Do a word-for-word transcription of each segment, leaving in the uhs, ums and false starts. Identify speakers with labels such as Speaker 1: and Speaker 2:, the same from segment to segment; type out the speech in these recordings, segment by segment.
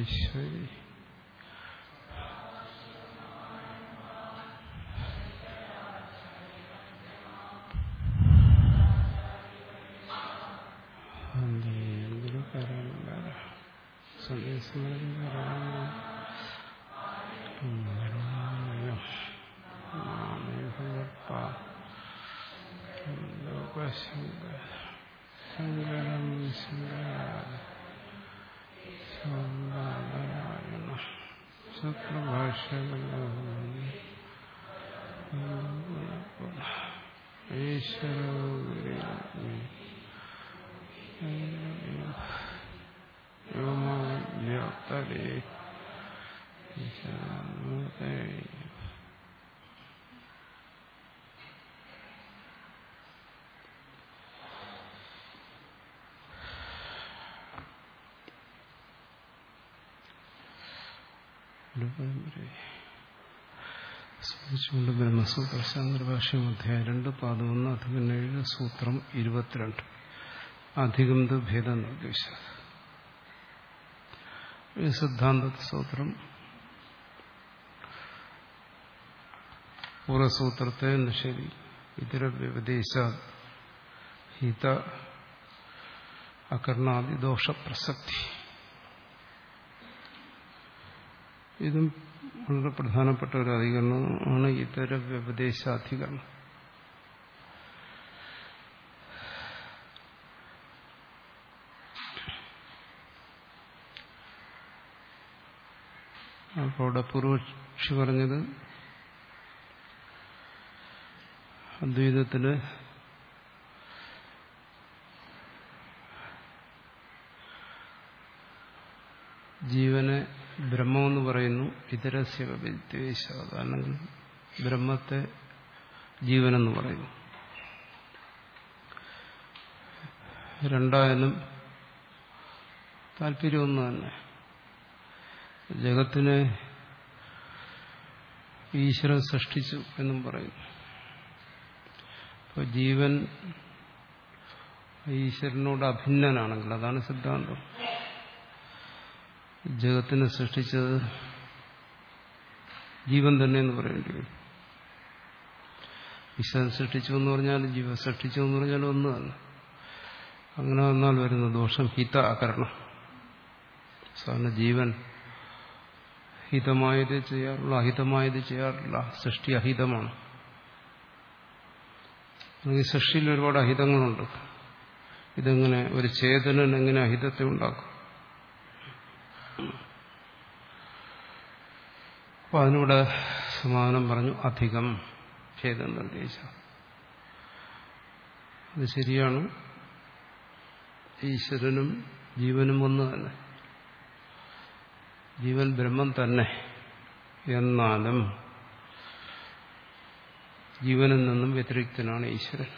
Speaker 1: ഈശ്വരി ശങ്കരം ശങ്കരായണ ശത്രുഭാഷകളോ ഈശ്വരോ വ്യോമവ്യാപ്തരേ ഈശ്വരമൂർത്തേ സ്മരിച്ചുകൊണ്ട് ബ്രഹ്മസൂത്ര ശാന്തഭാഷ്യം അധ്യായം രണ്ട് പാദമൊന്ന് അധികം ഏഴ് സൂത്രം ഇരുപത്തിരണ്ട് അധികന്ത ഭേദ നിർദ്ദേശ സിദ്ധാന്ത സൂത്രം പൂർവസൂത്രത്തെ നിഷേധി ഇതര വ്യപദേശ ഹിത അകർണാദി ദോഷപ്രസക്തി. ഇതും വളരെ പ്രധാനപ്പെട്ട ഒരു അധികരണമാണ് ഇതര വ്യപദേശാധികരണം. അപ്പോൾ അവിടെ പൂർവക്ഷി പറഞ്ഞത് അദ്വൈതത്തില് ജീവനെ ബ്രഹ്മമെന്ന് പറയുന്നു, ഇതരസ്യ വ്യപദേശ അല്ലെങ്കിൽ ബ്രഹ്മത്തെ ജീവനെന്ന് പറയുന്നു. രണ്ടായാലും താല്പര്യമൊന്നു തന്നെ. ജഗത്തിനെ ഈശ്വരൻ സൃഷ്ടിച്ചു എന്നും പറയുന്നു. അപ്പോൾ ജീവൻ ഈശ്വരനോട് അഭിന്നനാണെങ്കിൽ അതാണ് സിദ്ധാന്തം. ജഗത്തിനെ സൃഷ്ടിച്ചത് ജീവൻ തന്നെ എന്ന് പറയേണ്ടി വരും. ഈശ്വരൻ സൃഷ്ടിച്ചു എന്ന് പറഞ്ഞാലും ജീവൻ സൃഷ്ടിച്ചു എന്ന് പറഞ്ഞാലും ഒന്ന് തന്നെ. അങ്ങനെ വന്നാൽ വരുന്ന ദോഷം ഹിത അകരണം. സാധാരണ ജീവൻ ഹിതമായത് ചെയ്യാറുള്ള, അഹിതമായത് ചെയ്യാറില്ല. സൃഷ്ടി അഹിതമാണ്. ഈ സൃഷ്ടിയിൽ ഒരുപാട് അഹിതങ്ങളുണ്ട്. ഇതെങ്ങനെ ഒരു ചേതനൻ എങ്ങനെ അഹിതത്തെ ഉണ്ടാക്കും? അപ്പോൾ അതിനൂടെ സമാധാനം പറഞ്ഞു. അധികം ഭേദം നിർദ്ദേശ. അത് ശരിയാണ്. ഈശ്വരനും ജീവനും ഒന്ന് തന്നെ. ജീവൻ ബ്രഹ്മം തന്നെ. എന്നാലും ജീവനിൽ നിന്നും വ്യതിരിക്തനാണ് ഈശ്വരൻ.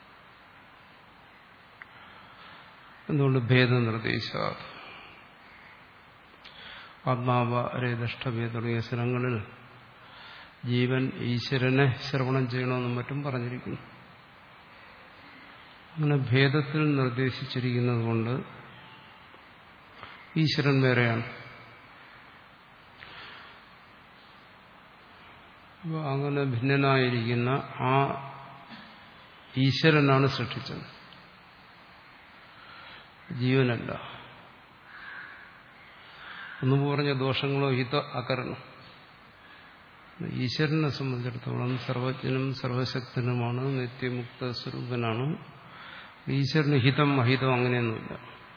Speaker 1: എന്തുകൊണ്ട് ഭേദനിർദ്ദേശ? ആത്മാവ രേതഷ്ടഭേ തുടങ്ങിയ സ്ഥലങ്ങളിൽ ജീവൻ ഈശ്വരനെ ശ്രവണം ചെയ്യണമെന്നും മറ്റും പറഞ്ഞിരിക്കുന്നു. അങ്ങനെ ഭേദത്തിൽ നിർദ്ദേശിച്ചിരിക്കുന്നത് കൊണ്ട് ഈശ്വരൻ വേറെയാണ്. അപ്പോൾ അങ്ങനെ ഭിന്നനായിരിക്കുന്ന ആ ഈശ്വരനാണ് സൃഷ്ടിച്ചത്, ജീവനല്ല. ഒന്നും പറഞ്ഞ ദോഷങ്ങളോ ഹിത അകരണം. ഈശ്വരനെ സംബന്ധിച്ചിടത്തോളം സർവജ്ഞനും സർവശക്തനുമാണ്, നിത്യമുക്ത സ്വരൂപനാണ്. ഈശ്വരന് ഹിതം അഹിതം അങ്ങനെയൊന്നുമില്ല.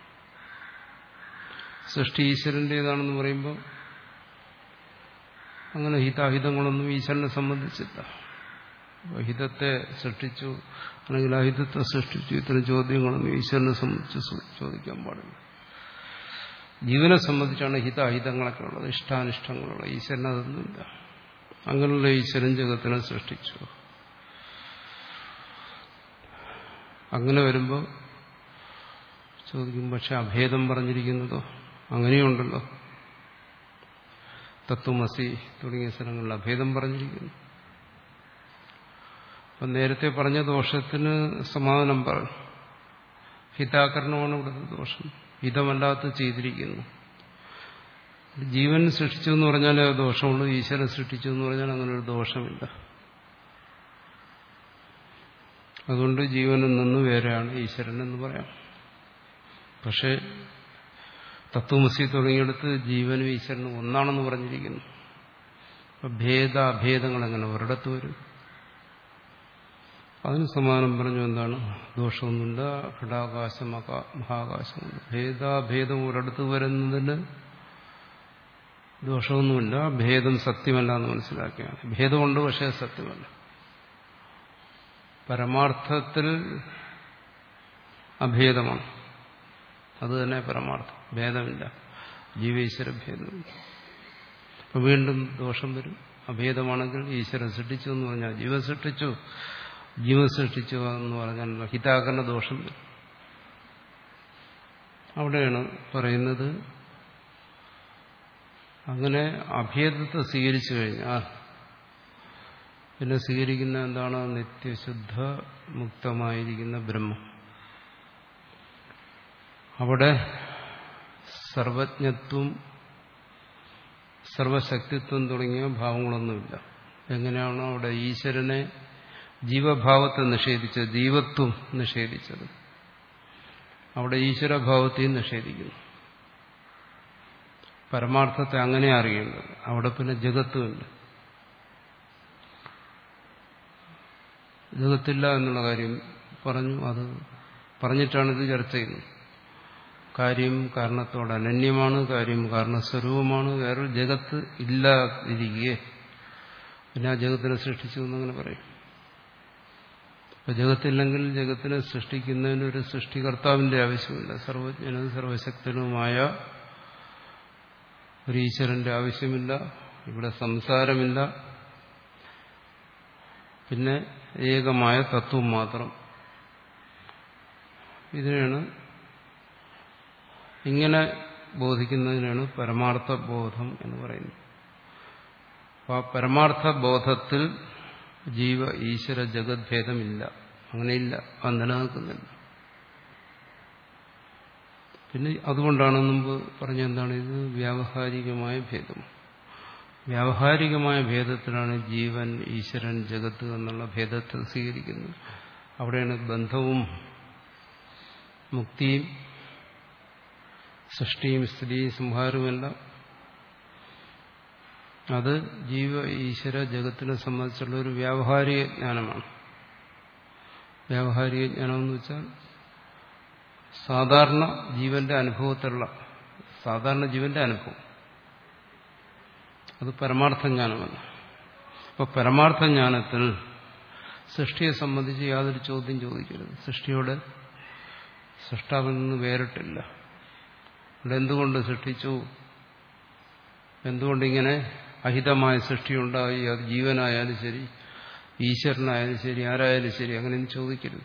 Speaker 1: സൃഷ്ടി ഈശ്വരൻ്റേതാണെന്ന് പറയുമ്പോൾ അങ്ങനെ ഹിതാഹിതങ്ങളൊന്നും ഈശ്വരനെ സംബന്ധിച്ചില്ല. ഹിതത്തെ സൃഷ്ടിച്ചു അല്ലെങ്കിൽ അഹിതത്തെ സൃഷ്ടിച്ചു, ഇത്തരം ചോദ്യങ്ങളൊന്നും ഈശ്വരനെ സംബന്ധിച്ച് ചോദിക്കാൻ പാടില്ല. ജീവനെ സംബന്ധിച്ചാണ് ഹിതാഹിതങ്ങളൊക്കെ ഉള്ളത്, ഇഷ്ടാനിഷ്ടങ്ങളുള്ള. ഈശ്വരൻ അതൊന്നുമില്ല. അങ്ങനെയുള്ള ഈശ്വരൻ ജഗത്തിനെ സൃഷ്ടിച്ചു. അങ്ങനെ വരുമ്പോൾ ചോദിക്കും, പക്ഷെ അഭേദം പറഞ്ഞിരിക്കുന്നതോ? അങ്ങനെയുണ്ടല്ലോ. തത്വമസി തുടങ്ങിയ സ്ഥലങ്ങളിൽ അഭേദം പറഞ്ഞിരിക്കുന്നു. അപ്പം നേരത്തെ പറഞ്ഞ ദോഷത്തിന് സമാധാനം പറഞ്ഞു. ഹിതാകരണമാണ് ഇവിടുത്തെ ദോഷം. ഹിതമല്ലാത്ത ചെയ്തിരിക്കുന്നു. ജീവൻ സൃഷ്ടിച്ചു എന്ന് പറഞ്ഞാലേ ദോഷമുള്ളൂ, ഈശ്വരൻ സൃഷ്ടിച്ചു എന്ന് പറഞ്ഞാൽ അങ്ങനെ ഒരു ദോഷമില്ല. അതുകൊണ്ട് ജീവനിൽ നിന്ന് വേറെയാണ് ഈശ്വരൻ എന്ന് പറയാം. പക്ഷെ തത്വമസി തുടങ്ങിയെടുത്ത് ജീവനും ഈശ്വരനും ഒന്നാണെന്ന് പറഞ്ഞിരിക്കുന്നു. അപ്പൊ ഭേദ അഭേദങ്ങൾ എങ്ങനെ ഒരിടത്ത് വരും? അതിന് സമാനം പറഞ്ഞു. എന്താണ്? ദോഷമൊന്നുമില്ല, ഘടാകാശം മഹാകാശമുണ്ട്. ഭേദാഭേദം ഒരിടത്ത് വരുന്നതിന് ദോഷമൊന്നുമില്ല. ഭേദം സത്യമല്ല എന്ന് മനസ്സിലാക്കിയാണ്. ഭേദമുണ്ട്, പക്ഷേ സത്യമല്ല. പരമാർത്ഥത്തിൽ അഭേദമാണ്, അത് തന്നെ പരമാർത്ഥം. ഭേദമില്ല, ജീവീശ്വര ഭേദമില്ല. അപ്പൊ വീണ്ടും ദോഷം വരും. അഭേദമാണെങ്കിൽ ഈശ്വരൻ സൃഷ്ടിച്ചു എന്ന് പറഞ്ഞാൽ ജീവൻ സൃഷ്ടിച്ചു, ജീവൻ സൃഷ്ടിച്ചു എന്ന് പറഞ്ഞാൽ ഹിതാകരണ ദോഷം വരും. അവിടെയാണ് പറയുന്നത് അങ്ങനെ അഭേദത്തെ സ്വീകരിച്ചു കഴിഞ്ഞാൽ പിന്നെ സ്വീകരിക്കുന്ന എന്താണ്? നിത്യശുദ്ധ മുക്തമായിരിക്കുന്ന ബ്രഹ്മം. അവിടെ സർവജ്ഞത്വം സർവശക്തിത്വം തുടങ്ങിയ ഭാവങ്ങളൊന്നുമില്ല. എങ്ങനെയാണോ അവിടെ ഈശ്വരനെ ജീവഭാവത്തെ നിഷേധിച്ചത്, ജീവത്വം നിഷേധിച്ചത്, അവിടെ ഈശ്വരഭാവത്തെയും നിഷേധിക്കുന്നു. പരമാർത്ഥത്തെ അങ്ങനെ അറിയേണ്ടത്. അവിടെ പിന്നെ ജഗത്തുമില്ല. ജഗത്തില്ല എന്നുള്ള കാര്യം പറഞ്ഞു. അത് പറഞ്ഞിട്ടാണ് ഇത് ചർച്ച ചെയ്യുന്നത്. കാര്യം കാരണത്തോട് അനന്യമാണ്, കാര്യം കാരണസ്വരൂപമാണ്. വേറൊരു ജഗത്ത് ഇല്ലാതിരിക്കുകയെ പിന്നെ ആ ജഗത്തിനെ സൃഷ്ടിച്ചു എന്നങ്ങനെ പറയും. അപ്പൊ ജഗത്തില്ലെങ്കിൽ ജഗത്തിനെ സൃഷ്ടിക്കുന്നതിനൊരു സൃഷ്ടികർത്താവിന്റെ ആവശ്യമില്ല. സർവജ്ഞനും സർവശക്തനുമായ ഒരു ഈശ്വരന്റെ ആവശ്യമില്ല. ഇവിടെ സംസാരമില്ല. പിന്നെ ഏകമായ തത്വം മാത്രം. ഇതിനാണ് ഇങ്ങനെ ബോധിക്കുന്നതിനാണ് പരമാർത്ഥ ബോധം എന്ന് പറയുന്നത്. അപ്പൊ ആ പരമാർത്ഥ ബോധത്തിൽ ജീവ ഈശ്വര ജഗദ്ഭേദമില്ല. അങ്ങനെയില്ല, അത് നിലനിൽക്കുന്നില്ല. പിന്നെ അതുകൊണ്ടാണ് മുമ്പ് പറഞ്ഞ എന്താണ് ഇത് വ്യാവഹാരികമായ ഭേദം. വ്യാവഹാരികമായ ഭേദത്തിലാണ് ജീവൻ ഈശ്വരൻ ജഗത്ത് എന്നുള്ള ഭേദത്തെ സ്വീകരിക്കുന്നത്. അവിടെയാണ് ബന്ധവും മുക്തിയും സൃഷ്ടിയും സ്ഥിതിയും സംഹാരവുമെല്ലാം. അത് ജീവ ഈശ്വര ജഗത്തിനെ സംബന്ധിച്ചുള്ള ഒരു വ്യാവഹാരിക ജ്ഞാനമാണ്. വ്യാവഹാരിക ജ്ഞാനം എന്ന് വെച്ചാൽ സാധാരണ ജീവന്റെ അനുഭവത്തിലുള്ള സാധാരണ ജീവന്റെ അനുഭവം. അത് പരമാർത്ഥ ജ്ഞാനമല്ല. അപ്പൊ പരമാർത്ഥ ജ്ഞാനത്തിൽ സൃഷ്ടിയെ സംബന്ധിച്ച് യാതൊരു ചോദ്യം ചോദിക്കരുത്. സൃഷ്ടിയോട് സൃഷ്ടാവിൽ നിന്ന് വേറിട്ടില്ല. അവിടെ എന്തുകൊണ്ട് സൃഷ്ടിച്ചു, എന്തുകൊണ്ടിങ്ങനെ അഹിതമായ സൃഷ്ടിയുണ്ടായി, അത് ജീവനായാലും ശരി ഈശ്വരനായാലും ശരി ആരായാലും ശരി അങ്ങനെയൊന്നും ചോദിക്കരുത്.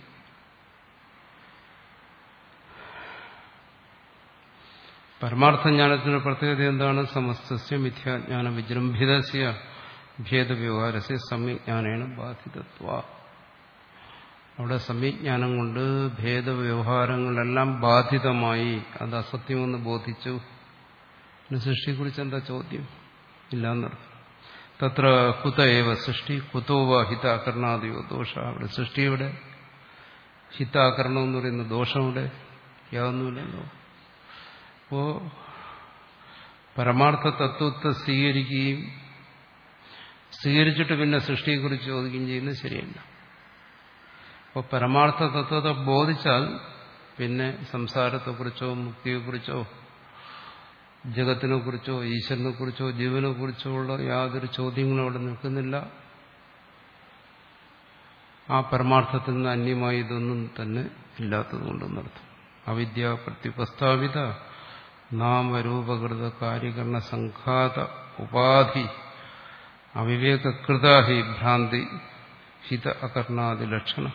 Speaker 1: പരമാർത്ഥജ്ഞാനത്തിന്റെ പ്രത്യേകത എന്താണ്? സമസ്തസ്യ മിഥ്യാജ്ഞാന വിജൃംഭിതസ്യ ഭേദവ്യവഹാരസ്യ സമ്യജ്ഞാനേന ബാധിതത്വ. അവിടെ സമ്യജ്ഞാനം കൊണ്ട് ഭേദവ്യവഹാരങ്ങളെല്ലാം ബാധിതമായി, അത് അസത്യമെന്ന് ബോധിച്ചു. പിന്നെ സൃഷ്ടിയെക്കുറിച്ച് എന്താ ചോദ്യം? ഇല്ലാന്നർത്ഥം. തത്ര കുത ഏവ സൃഷ്ടി കുതോവ ഹിതാകരണാദിയോ ദോഷ. അവിടെ സൃഷ്ടിയുടെ ഹിതാകരണം എന്ന് പറയുന്ന ദോഷമുടെ യാതൊന്നുമില്ലല്ലോ. അപ്പോ പരമാർത്ഥ തത്വത്തെ സ്വീകരിക്കുകയും സ്വീകരിച്ചിട്ട് പിന്നെ സൃഷ്ടിയെക്കുറിച്ച് ചോദിക്കുകയും ചെയ്യുന്നത് ശരിയല്ല. അപ്പോൾ പരമാർത്ഥ തത്വത്തെ ബോധിച്ചാൽ പിന്നെ സംസാരത്തെക്കുറിച്ചോ മുക്തിയെക്കുറിച്ചോ ജഗത്തിനെ കുറിച്ചോ ഈശ്വരനെ കുറിച്ചോ ജീവനെ കുറിച്ചോ ഉള്ള യാതൊരു ചോദ്യങ്ങളും അവിടെ നിൽക്കുന്നില്ല. ആ പരമാർത്ഥത്തിൽ നിന്ന് അന്യമായി ഇതൊന്നും തന്നെ ഇല്ലാത്തതുകൊണ്ടെന്നർത്ഥം. അവിദ്യ പ്രത്യുപസ്ഥാപിത നാമരൂപകൃത കാര്യകരണ സംഘാത ഉപാധി അവിവേകൃതാഹി ഭ്രാന്തി ഹിത അകർണാദി ലക്ഷണം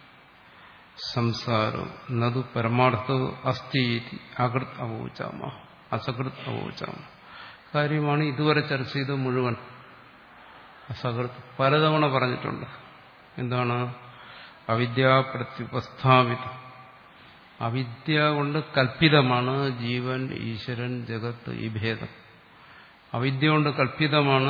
Speaker 1: സംസാരം നതു പരമാർത്ഥവും അസ്ഥി അകൃത് അവോചാമ അസകൃത് അവോചാമ. കാര്യമാണ് ഇതുവരെ ചർച്ച ചെയ്ത മുഴുവൻ. അസകൃത് പലതവണ പറഞ്ഞിട്ടുണ്ട്. എന്താണ്? അവിദ്യ പ്രത്യുപസ്ഥാപിത. അവിദ്യ കൊണ്ട് കൽപ്പിതമാണ് ജീവൻ ഈശ്വരൻ ജഗത്ത് ഈ ഭേദം. അവിദ്യ കൊണ്ട് കൽപ്പിതമാണ്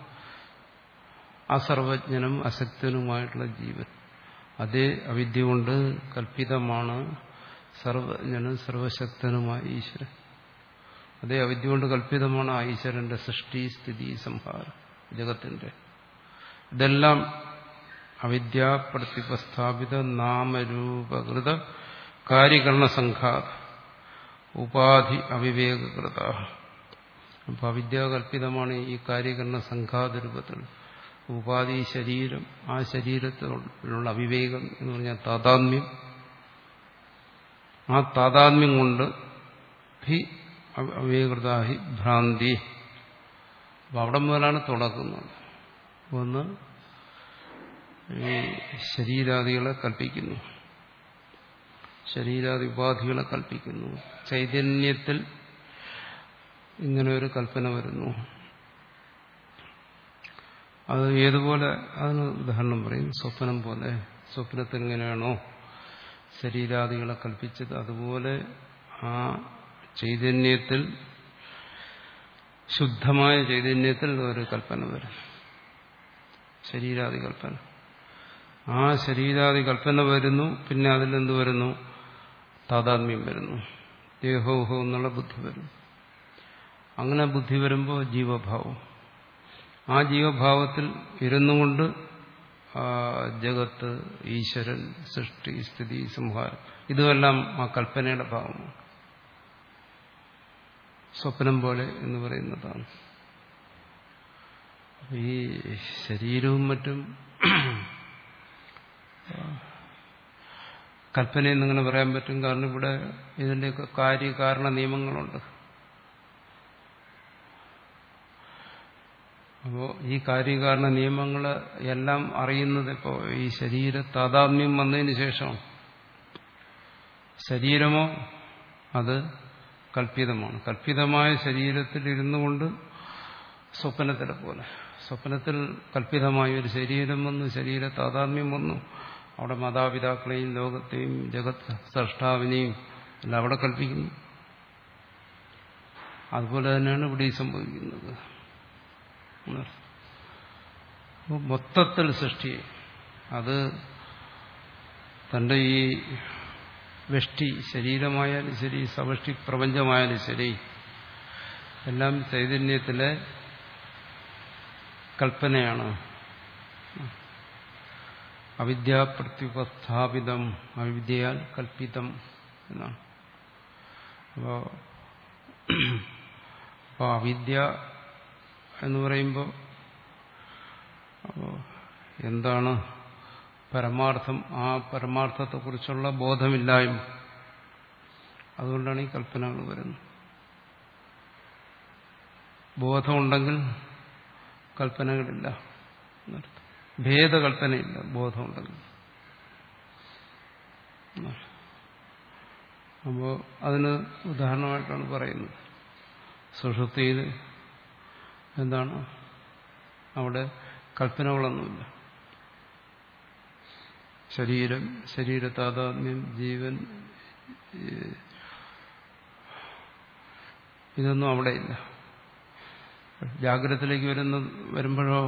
Speaker 1: അസർവജ്ഞനും അശക്തനുമായിട്ടുള്ള ജീവൻ. അതേ അവിദ്യ കൊണ്ട് കൽപ്പിതമാണ് സർവജ്ഞനും സർവശക്തനുമായ ഈശ്വരൻ. അതേ അവിദ്യ കൊണ്ട് കൽപ്പിതമാണ് ആ ഈശ്വരന്റെ സൃഷ്ടി സ്ഥിതി സംഹാരം ജഗത്തിന്റെ. ഇതെല്ലാം അവിദ്യാ പ്രതിപസ്ഥാപിത നാമരൂപകൃത കാര്യകരണ സംഘാത ഉപാധി അവിവേകകൃത. അപ്പൊ അവിദ്യാകൽപ്പിതമാണ് ഈ കാര്യകരണ സംഘാത രൂപത്തിൽ. ഉപാധി ശരീരം, ആ ശരീരത്തിലുള്ള അവിവേകം എന്ന് പറഞ്ഞാൽ താതാത്മ്യം. ആ താതാത്മ്യം കൊണ്ട് ഹി അവിവേകൃത ഹി ഭ്രാന്തി. അപ്പൊ അവിടെ മുതലാണ് തുടങ്ങുന്നത്. ഒന്ന് ഈ ശരീരാദികളെ കൽപ്പിക്കുന്നു, ശരീരാദി ഉപാധികളെ കൽപ്പിക്കുന്നു. ചൈതന്യത്തിൽ ഇങ്ങനെ ഒരു കൽപ്പന വരുന്നു. അത് ഏതുപോലെ, അതിന് ഉദാഹരണം പറയും. സ്വപ്നം പോലെ. സ്വപ്നത്തിൽ എങ്ങനെയാണോ ശരീരാദികളെ കൽപ്പിച്ചത്, അതുപോലെ ആ ചൈതന്യത്തിൽ, ശുദ്ധമായ ചൈതന്യത്തിൽ ഒരു കൽപ്പന വരും, ശരീരാദി കൽപ്പന. ആ ശരീരാദി കൽപ്പന വരുന്നു. പിന്നെ അതിലെന്ത് വരുന്നു? താതാത്മ്യം വരുന്നു. ദേഹോഹോ എന്നുള്ള ബുദ്ധി വരുന്നു. അങ്ങനെ ബുദ്ധി വരുമ്പോൾ ജീവഭാവം. ആ ജീവഭാവത്തിൽ ഇരുന്നുകൊണ്ട് ജഗത്ത്, ഈശ്വരൻ, സൃഷ്ടി സ്ഥിതി സംഹാരം, ഇതുമെല്ലാം ആ കൽപ്പനയുടെ ഭാവമാണ്. സ്വപ്നം പോലെ എന്ന് പറയുന്നതാണ്. ഈ ശരീരവും മറ്റും കൽപ്പനയെന്നിങ്ങനെ പറയാൻ പറ്റും. കാരണം ഇവിടെ ഇതിൻ്റെയൊക്കെ കാര്യകാരണ നിയമങ്ങളുണ്ട്. അപ്പോൾ ഈ കാര്യകാരണ നിയമങ്ങൾ എല്ലാം അറിയുന്നത് ഇപ്പോൾ ഈ ശരീര താതാത്മ്യം വന്നതിന് ശേഷം. ശരീരമോ അത് കൽപ്പിതമാണ്. കൽപ്പിതമായ ശരീരത്തിൽ ഇരുന്നു കൊണ്ട് സ്വപ്നത്തിലെ പോലെ, സ്വപ്നത്തിൽ കൽപ്പിതമായ ഒരു ശരീരം വന്നു, ശരീര താതാത്മ്യം വന്നു. അവിടെ മാതാപിതാക്കളെയും ലോകത്തെയും ജഗത് സൃഷ്ടാവിനെയും എല്ലാം അവിടെ കൽപ്പിക്കുന്നു. അതുപോലെ തന്നെയാണ് ഇവിടെ സംഭവിക്കുന്നത്. മൊത്തത്തിൽ സൃഷ്ടി, അത് തന്റെ ഈ വ്യഷ്ടി ശരീരമായാലും ശരി, സമഷ്ടി പ്രപഞ്ചമായാലും ശരി, എല്ലാം ചൈതന്യത്തിലെ കൽപ്പനയാണ്. അവിദ്യാ പ്രത്യുപസ്ഥാപിതം, അവിദ്യയാൽ കൽപ്പിതം എന്നാണ്. അപ്പോ അപ്പോൾ അവിദ്യ എന്ന് പറയുമ്പോൾ എന്താണ് പരമാർത്ഥം? ആ പരമാർത്ഥത്തെക്കുറിച്ചുള്ള ബോധമില്ലായ്മ. അതുകൊണ്ടാണ് ഈ കൽപ്പനകൾ വരുന്നത്. ബോധമുണ്ടെങ്കിൽ കൽപ്പനകളില്ല എന്നർത്ഥം. ഭേദകൽപ്പനയില്ല ബോധമുണ്ടെങ്കിൽ. അപ്പോൾ അതിന് ഉദാഹരണമായിട്ടാണ് പറയുന്നത്. സുഷുപ്തിയിൽ എന്താണ്? അവിടെ കൽപ്പനകളൊന്നുമില്ല. ശരീരം, ശരീര താതാത്മ്യം, ജീവൻ, ഇതൊന്നും അവിടെയില്ല. ജാഗ്രതത്തിലേക്ക് വരുന്ന വരുമ്പോഴോ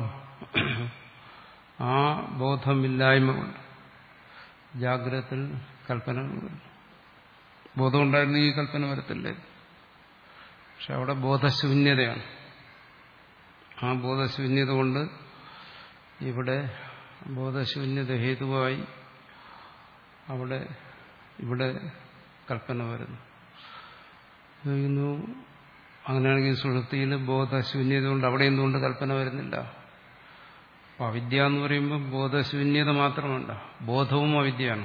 Speaker 1: ആ ബോധമില്ലായ്മ കൊണ്ട് ജാഗ്രതത്തിൽ കൽപ്പനകൾ വരുന്നു. ബോധമുണ്ടായിരുന്ന ഈ കൽപ്പന വരത്തില്ലേ? പക്ഷെ അവിടെ ബോധശൂന്യതയാണ്. ആ ബോധശൂന്യത കൊണ്ട് ഇവിടെ ബോധശൂന്യത ഹേതുവായി അവിടെ ഇവിടെ കൽപ്പന വരുന്നു. അങ്ങനെയാണെങ്കിൽ സുഷുപ്തിയിൽ ബോധശൂന്യത കൊണ്ട് അവിടെ എന്തുകൊണ്ട് കൽപ്പന വരുന്നില്ല? അപ്പൊ അവിദ്യ എന്ന് പറയുമ്പോൾ ബോധശൂന്യത മാത്രമല്ല, ബോധവും അവിദ്യയാണ്.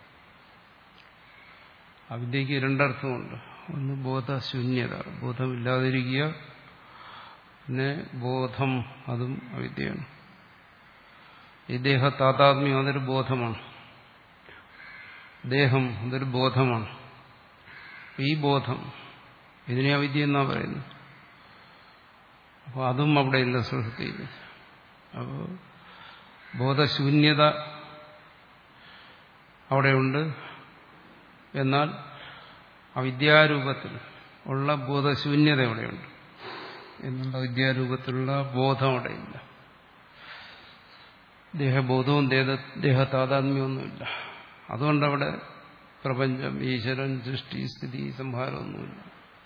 Speaker 1: അവിദ്യക്ക് രണ്ടർത്ഥമുണ്ട്. ഒന്ന് ബോധശൂന്യത, ബോധമില്ലാതിരിക്കുക. പിന്നെ ബോധം, അതും അവിദ്യയാണ്. ഈ ദേഹ താതാത്മ്യം അതൊരു ബോധമാണ്. ദേഹം അതൊരു ബോധമാണ്. ഈ ബോധം, ഇതിനെ അവിദ്യ എന്നാ പറയുന്നത്. അപ്പോൾ അതും അവിടെയില്ല സുഷുപ്തിയിൽ. അപ്പോൾ ബോധശൂന്യത അവിടെയുണ്ട്. എന്നാൽ അവിദ്യാരൂപത്തിൽ ഉള്ള ബോധശൂന്യത അവിടെയുണ്ട്. എന്നുള്ള വിദ്യാരൂപത്തിലുള്ള ബോധം അവിടെ ഇല്ല. ദേഹബോധവും ദേഹ ദേഹതാതാത്മ്യമൊന്നുമില്ല. അതുകൊണ്ടവിടെ പ്രപഞ്ചം, ഈശ്വരൻ, സൃഷ്ടി, സ്ഥിതി, സംഹാരമൊന്നുമില്ല.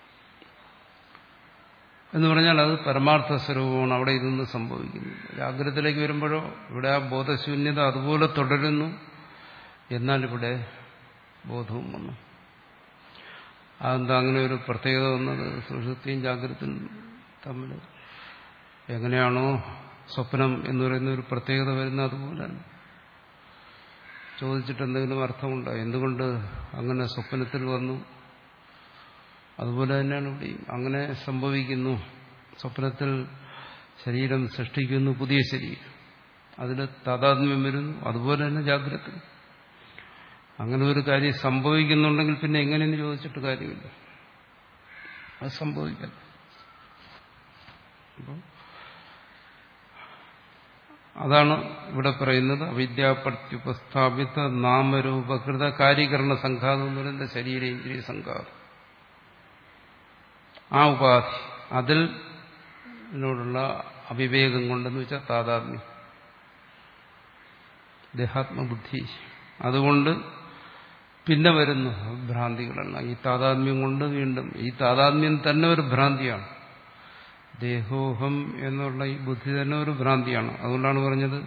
Speaker 1: എന്ന് പറഞ്ഞാൽ അത് പരമാർത്ഥ സ്വരൂപമാണ്. അവിടെ ഇതൊന്നും സംഭവിക്കുന്നില്ല. ജാഗ്രതത്തിലേക്ക് വരുമ്പോഴോ ഇവിടെ ആ ബോധശൂന്യത അതുപോലെ തുടരുന്നു. എന്നാൽ ഇവിടെ ബോധവും വന്നു. അതെന്താ അങ്ങനെ ഒരു പ്രത്യേകത വന്നത്? സുഷുപ്തിയും ജാഗ്രതയും തമ്മിൽ എങ്ങനെയാണോ സ്വപ്നം എന്ന് പറയുന്ന ഒരു പ്രത്യേകത വരുന്നത് അതുപോലെ തന്നെ ചോദിച്ചിട്ട് എന്തെങ്കിലും അർത്ഥമുണ്ടോ? എന്തുകൊണ്ട് അങ്ങനെ സ്വപ്നത്തിൽ വന്നു? അതുപോലെ തന്നെയാണ് ഇവിടെയും. അങ്ങനെ സംഭവിക്കുന്നു. സ്വപ്നത്തിൽ ശരീരം സൃഷ്ടിക്കുന്നു, പുതിയ ശരീരം, അതിൽ താതാത്മ്യം വരുന്നു. അതുപോലെ തന്നെ ജാഗ്രത. അങ്ങനെ ഒരു കാര്യം സംഭവിക്കുന്നുണ്ടെങ്കിൽ പിന്നെ എങ്ങനെയെന്ന് ചോദിച്ചിട്ട് കാര്യമില്ല. അത് സംഭവിക്കാം. അപ്പം അതാണ് ഇവിടെ പറയുന്നത്. അവിദ്യാപ്രത്യുപസ്ഥാപിത നാമരൂപകൃത കാര്യകരണ സംഘാതം എന്ന് പറയുന്നത് ശരീരേന്ദ്രിയ സംഘാതം. ആ ഉപാധി അതിൽ ോടുള്ള അവിവേകം കൊണ്ടെന്ന് വെച്ചാൽ താതാത്മ്യം, ദേഹാത്മബുദ്ധി, അതുകൊണ്ട് പിന്നെ വരുന്നു ഭ്രാന്തികളെല്ലാം. ഈ താതാത്മ്യം കൊണ്ട് വീണ്ടും ഈ താതാത്മ്യം തന്നെ ഒരു ഭ്രാന്തിയാണ്. ദേഹോഹം എന്നുള്ള ഈ ബുദ്ധി തന്നെ ഒരു ഭ്രാന്തിയാണ്. അതുകൊണ്ടാണ് പറഞ്ഞത്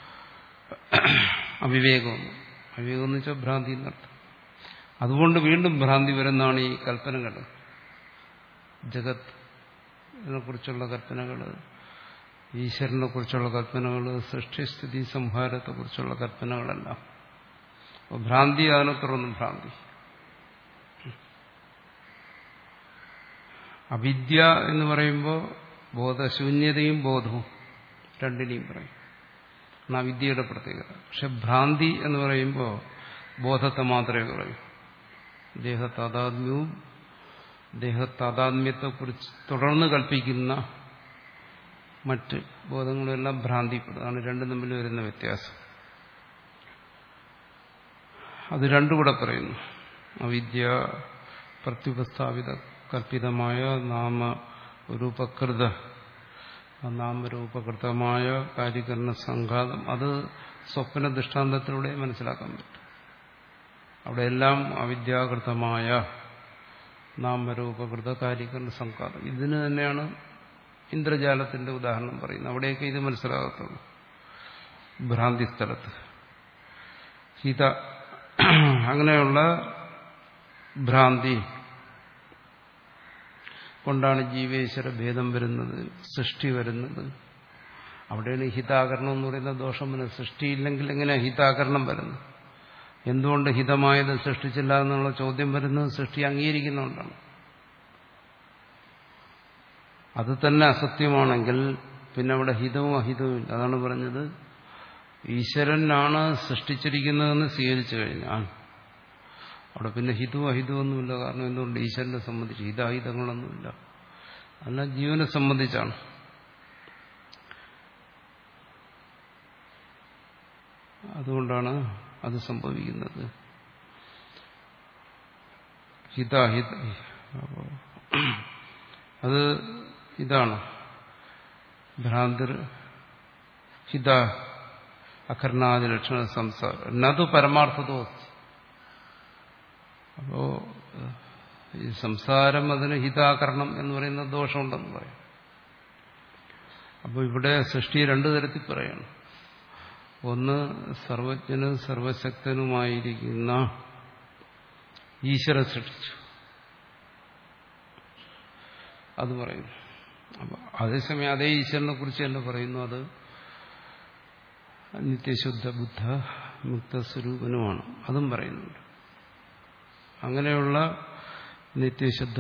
Speaker 1: അവിവേകം. അവിവേകം എന്ന് വെച്ചാൽ ഭ്രാന്തി എന്നർത്ഥം. അതുകൊണ്ട് വീണ്ടും ഭ്രാന്തി വരുന്നതാണ് ഈ കൽപ്പനകൾ. ജഗത്തിനെ കുറിച്ചുള്ള കൽപ്പനകൾ, ഈശ്വരനെ കുറിച്ചുള്ള കൽപ്പനകൾ, സൃഷ്ടിസ്ഥിതി സംഹാരത്തെ കുറിച്ചുള്ള കൽപ്പനകളെല്ലാം. അപ്പോൾ ഭ്രാന്തി അതിനെ തുടർന്നും ഭ്രാന്തി. അവിദ്യ എന്ന് പറയുമ്പോൾ ബോധശൂന്യതയും ബോധവും രണ്ടിനെയും പറയും. അവിദ്യയുടെ പ്രത്യേകത. പക്ഷെ ഭ്രാന്തി എന്ന് പറയുമ്പോൾ ബോധത്തെ മാത്രമേ പറയൂ. ദേഹതാതാത്മ്യവും ദേഹതാതാത്മ്യത്തെക്കുറിച്ച് തുടർന്ന് കൽപ്പിക്കുന്ന മറ്റ് ബോധങ്ങളെല്ലാം ഭ്രാന്തിപ്പെടും. അതാണ് രണ്ടും തമ്മിൽ വരുന്ന വ്യത്യാസം. അത് രണ്ടും കൂടെ പറയുന്നു. അവിദ്യ പ്രത്യുപസ്ഥാപിത കൽപ്പിതമായ നാമരൂപകൃത നാമരൂപകൃതമായ കാര്യകരണ സംഘാതം, അത് സ്വപ്ന ദൃഷ്ടാന്തത്തിലൂടെ മനസ്സിലാക്കാൻ പറ്റും. അവിടെയെല്ലാം അവിദ്യാകൃതമായ നാമരൂപകൃത കാര്യകരണ സംഘാതം. ഇതിന് തന്നെയാണ് ഇന്ദ്രജാലത്തിന്റെ ഉദാഹരണം പറയുന്നത്. അവിടെയൊക്കെ ഇത് മനസ്സിലാകത്തുള്ളൂ. ഭ്രാന്തി സ്ഥലത്ത് ഹിത അങ്ങനെയുള്ള ഭ്രാന്തി കൊണ്ടാണ് ജീവേശ്വര ഭേദം വരുന്നത്, സൃഷ്ടി വരുന്നത്. അവിടെയാണ് ഹിതാകരണം എന്ന് പറയുന്ന ദോഷം വരുന്നത്. സൃഷ്ടിയില്ലെങ്കിൽ എങ്ങനെ ഹിതാകരണം വരുന്നത്? എന്തുകൊണ്ട് ഹിതമായത് സൃഷ്ടിച്ചില്ല എന്നുള്ള ചോദ്യം വരുന്നത് സൃഷ്ടി അംഗീകരിക്കുന്നുകൊണ്ടാണ്. അത് തന്നെ അസത്യമാണെങ്കിൽ പിന്നെ അവിടെ ഹിതവും അഹിതവും ഇല്ല. അതാണ് പറഞ്ഞത്, ഈശ്വരനാണ് സൃഷ്ടിച്ചിരിക്കുന്നതെന്ന് സ്വീകരിച്ചു കഴിഞ്ഞാൽ അവിടെ പിന്നെ ഹിതവും അഹിതമൊന്നുമില്ല. കാരണം എന്തുകൊണ്ട്? ഈശ്വരനെ സംബന്ധിച്ച് ഹിതാഹിതങ്ങളൊന്നുമില്ല. അല്ല, ജീവനെ സംബന്ധിച്ചാണ്. അതുകൊണ്ടാണ് അത് സംഭവിക്കുന്നത്. ഹിതാഹിത അത് ഇതാണ് ഭ്രാന്തിർ ഹിത അകർണാദി ലക്ഷണ സംസാരം നതു പരമാർത്ഥതോ. അപ്പോ ഈ സംസാരം അതിന് ഹിതാകരണം എന്ന് പറയുന്ന ദോഷമുണ്ടെന്ന് പറയും. അപ്പോൾ ഇവിടെ സൃഷ്ടി രണ്ടു തരത്തിൽ പറയണം. ഒന്ന്, സർവജ്ഞനും സർവശക്തനുമായിരിക്കുന്ന ഈശ്വരൻ സൃഷ്ടിച്ചു, അത് പറയുന്നു. അപ്പൊ അതേസമയം അതേ ഈശ്വരനെ കുറിച്ച് തന്നെ പറയുന്നു, അത് നിത്യശുദ്ധ ബുദ്ധ മുക്തസ്വരൂപനുമാണ്, അതും പറയുന്നുണ്ട്. അങ്ങനെയുള്ള നിത്യശുദ്ധ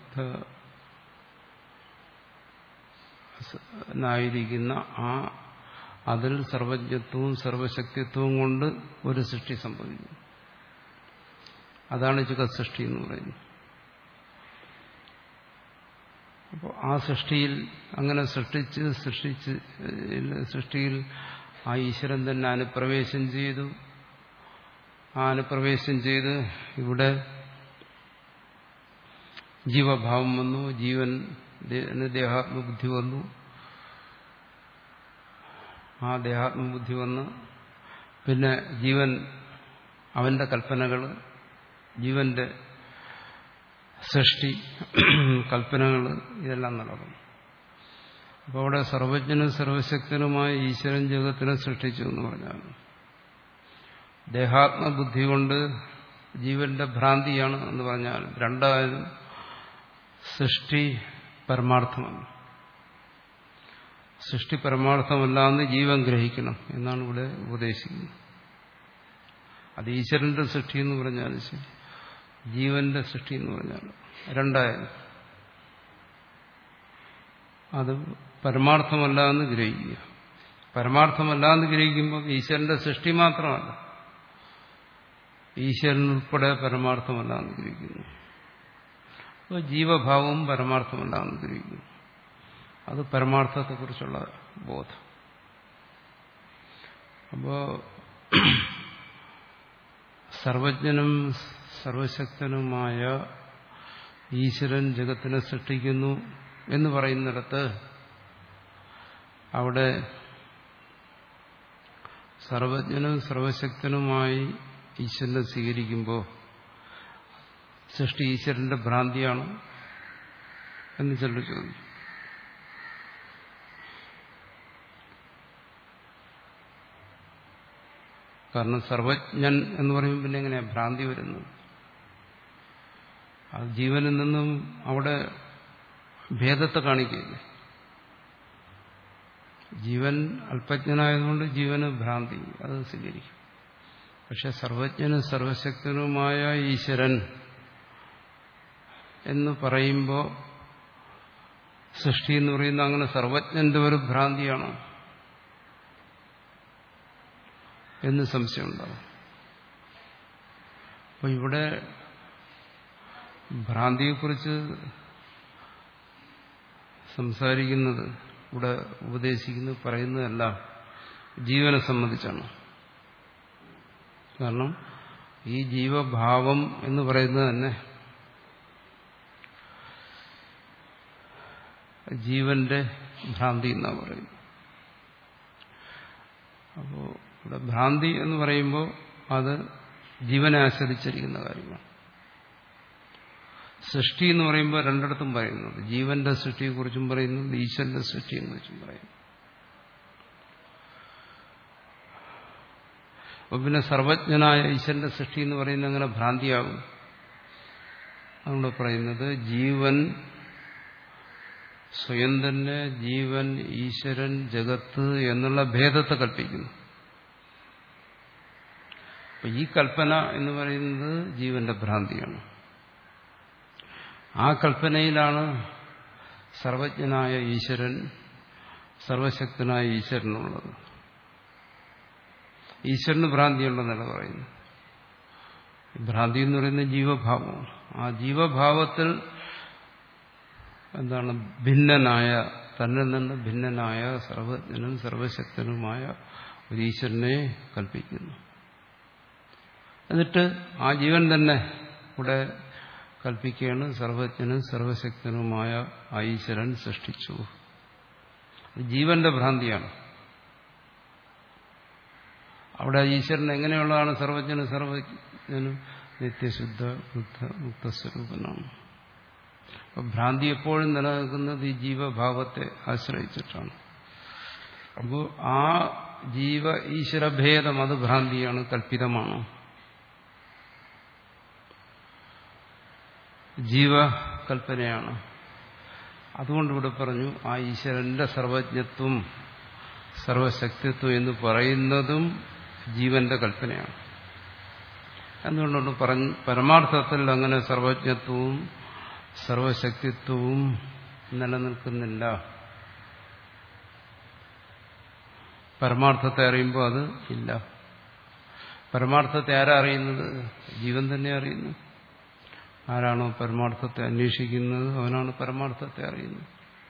Speaker 1: ബുദ്ധനായിരിക്കുന്ന ആ അതിൽ സർവജ്ഞത്വവും സർവശക്തിത്വവും കൊണ്ട് ഒരു സൃഷ്ടി സംഭവിക്കുന്നു. അതാണ് ജഗത് സൃഷ്ടി എന്ന് പറയുന്നത്. അപ്പോൾ ആ സൃഷ്ടിയിൽ അങ്ങനെ സൃഷ്ടിച്ച് സൃഷ്ടിച്ച് സൃഷ്ടിയിൽ ആ ഈശ്വരൻ തന്നെ അനുപ്രവേശം ചെയ്തു. ആ അനുപ്രവേശം ചെയ്ത് ഇവിടെ ജീവഭാവം വന്നു. ജീവൻ ദേഹാത്മബുദ്ധി വന്നു. ആ ദേഹാത്മബുദ്ധി വന്ന് പിന്നെ ജീവൻ അവന്റെ കൽപ്പനകൾ, ജീവന്റെ സൃഷ്ടി കൽപ്പനകൾ ഇതെല്ലാം നടക്കുന്നു. അപ്പോൾ അവിടെ സർവജ്ഞനും സർവശക്തനുമായ ഈശ്വരൻ ജഗത്തിനെ സൃഷ്ടിച്ചു എന്ന് പറഞ്ഞാൽ ദേഹാത്മബുദ്ധി കൊണ്ട് ജീവന്റെ ഭ്രാന്തിയാണ് എന്ന് പറഞ്ഞാൽ രണ്ടായാലും സൃഷ്ടി പരമാർത്ഥമാണ്. സൃഷ്ടി പരമാർത്ഥമല്ലാന്ന് ജീവൻ ഗ്രഹിക്കണം എന്നാണ് ഇവിടെ ഉപദേശിക്കുന്നത്. അത് ഈശ്വരന്റെ സൃഷ്ടി എന്ന് പറഞ്ഞാൽ ശരി, ജീവന്റെ സൃഷ്ടി എന്ന് പറഞ്ഞാൽ രണ്ടായാലും അത് പരമാർത്ഥമല്ല എന്ന് ഗ്രഹിക്കുക. പരമാർത്ഥമല്ല എന്ന് ഗ്രഹിക്കുമ്പോൾ ഈശ്വരന്റെ സൃഷ്ടി മാത്രമല്ല, ഈശ്വരൻ ഉൾപ്പെടെ പരമാർത്ഥമല്ല എന്ന് ഗ്രഹിക്കുന്നു. അപ്പോൾ ജീവഭാവവും പരമാർത്ഥമല്ല എന്ന് ഗ്രഹിക്കുന്നു. അത് പരമാർത്ഥത്തെക്കുറിച്ചുള്ള ബോധം. അപ്പോ സർവജ്ഞനും സർവശക്തനുമായ ഈശ്വരൻ ജഗത്തിനെ സൃഷ്ടിക്കുന്നു എന്ന് പറയുന്നിടത്ത് അവിടെ സർവജ്ഞനും സർവശക്തനുമായി ഈശ്വരനെ സ്വീകരിക്കുമ്പോൾ സൃഷ്ടി ഈശ്വരന്റെ ഭ്രാന്തിയാണ് എന്ന് ചിലർ ചോദിക്കും. കാരണം സർവജ്ഞൻ എന്ന് പറയുമ്പോൾ പിന്നെ എങ്ങനെയാ ഭ്രാന്തി വരുന്നത്? അത് ജീവനിൽ നിന്നും അവിടെ ഭേദത്തെ കാണിക്കുകയില്ലേ. ജീവൻ അല്പജ്ഞനായതുകൊണ്ട് ജീവന് ഭ്രാന്തി, അത് സ്വീകരിക്കും. പക്ഷെ സർവജ്ഞനും സർവശക്തനുമായ ഈശ്വരൻ എന്ന് പറയുമ്പോൾ സൃഷ്ടി എന്ന് പറയുന്ന അങ്ങനെ സർവജ്ഞന്റെ ഒരു ഭ്രാന്തിയാണ് എന്ന് സംശയമുണ്ടാകും. അപ്പോൾ ഇവിടെ ഭ്രാന്തിയെക്കുറിച്ച് സംസാരിക്കുന്നത്, ഇവിടെ ഉപദേശിക്കുന്നത്, പറയുന്നതെല്ലാം ജീവനെ സംബന്ധിച്ചാണ്. കാരണം ഈ ജീവഭാവം എന്ന് പറയുന്നത് തന്നെ ജീവന്റെ ഭ്രാന്തി എന്നാണ് പറയുന്നത്. അപ്പോൾ ഇവിടെ ഭ്രാന്തി എന്ന് പറയുമ്പോൾ അത് ജീവനെ ആശ്രയിച്ചിരിക്കുന്ന കാര്യമാണ്. സൃഷ്ടി എന്ന് പറയുമ്പോൾ രണ്ടിടത്തും പറയുന്നത് ജീവന്റെ സൃഷ്ടിയെക്കുറിച്ചും പറയുന്നത് ഈശ്വരന്റെ സൃഷ്ടിയെക്കുറിച്ചും പറയുന്നു. അപ്പോൾ പിന്നെ സർവജ്ഞനായ ഈശ്വരന്റെ സൃഷ്ടി എന്ന് പറയുന്നത് അങ്ങനെ ഭ്രാന്തിയാകും. അതുകൊണ്ട് പറയുന്നത് ജീവൻ സ്വയം തന്നെ ജീവൻ, ഈശ്വരൻ, ജഗത്ത് എന്നുള്ള ഭേദത്തെ കൽപ്പിക്കുന്നു. അപ്പൊ ഈ കൽപ്പന എന്ന് പറയുന്നത് ജീവന്റെ ഭ്രാന്തിയാണ്. ആ കൽപ്പനയിലാണ് സർവജ്ഞനായ ഈശ്വരൻ, സർവശക്തനായ ഈശ്വരനുള്ളത്. ഈശ്വരന് ഭ്രാന്തിയുണ്ടെന്നല്ല പറയുന്നു. ഭ്രാന്തി എന്ന് പറയുന്നത് ജീവഭാവമാണ്. ആ ജീവഭാവത്തിൽ എന്താണ് ഭിന്നനായ, തന്നിൽ നിന്ന് ഭിന്നനായ സർവജ്ഞനും സർവശക്തനുമായ ഒരു ഈശ്വരനെ കൽപ്പിക്കുന്നു. എന്നിട്ട് ആ ജീവൻ തന്നെ ഇവിടെ കൽപ്പിക്കുകയാണ് സർവജ്ഞനും സർവശക്തനുമായ ആ ഈശ്വരൻ സൃഷ്ടിച്ചു. ജീവന്റെ ഭ്രാന്തിയാണ്. അവിടെ ഈശ്വരൻ എങ്ങനെയുള്ളതാണ്? സർവജ്ഞനും സർവജ്ഞനും നിത്യശുദ്ധ ബുദ്ധ മുക്തസ്വരൂപനാണ്. അപ്പൊ ഭ്രാന്തി എപ്പോഴും നിലനിൽക്കുന്നത് ഈ ജീവഭാവത്തെ ആശ്രയിച്ചിട്ടാണ്. അപ്പോൾ ആ ജീവ ഈശ്വരഭേദം അത് ഭ്രാന്തിയാണ്, കൽപ്പിതമാണ്. ജീവകൽപ്പനയാണ്. അതുകൊണ്ട് ഇവിടെ പറഞ്ഞു ആ ഈശ്വരന്റെ സർവജ്ഞത്വം, സർവശക്തിത്വം എന്ന് പറയുന്നതും ജീവന്റെ കൽപ്പനയാണ്. എന്തുകൊണ്ടുകൊണ്ട് പറഞ്ഞു പരമാർത്ഥത്തിൽ അങ്ങനെ സർവജ്ഞത്വവും സർവശക്തിത്വവും നിലനിൽക്കുന്നില്ല. പരമാർത്ഥത്തെ അറിയുമ്പോൾ അത് ഇല്ല. പരമാർത്ഥത്തെ ആരാ അറിയുന്നത്? ജീവൻ തന്നെ അറിയുന്നു. ആരാണോ പരമാർത്ഥത്തെ അന്വേഷിക്കുന്നത് അവനാണ് പരമാർത്ഥത്തെ അറിയുന്നത്.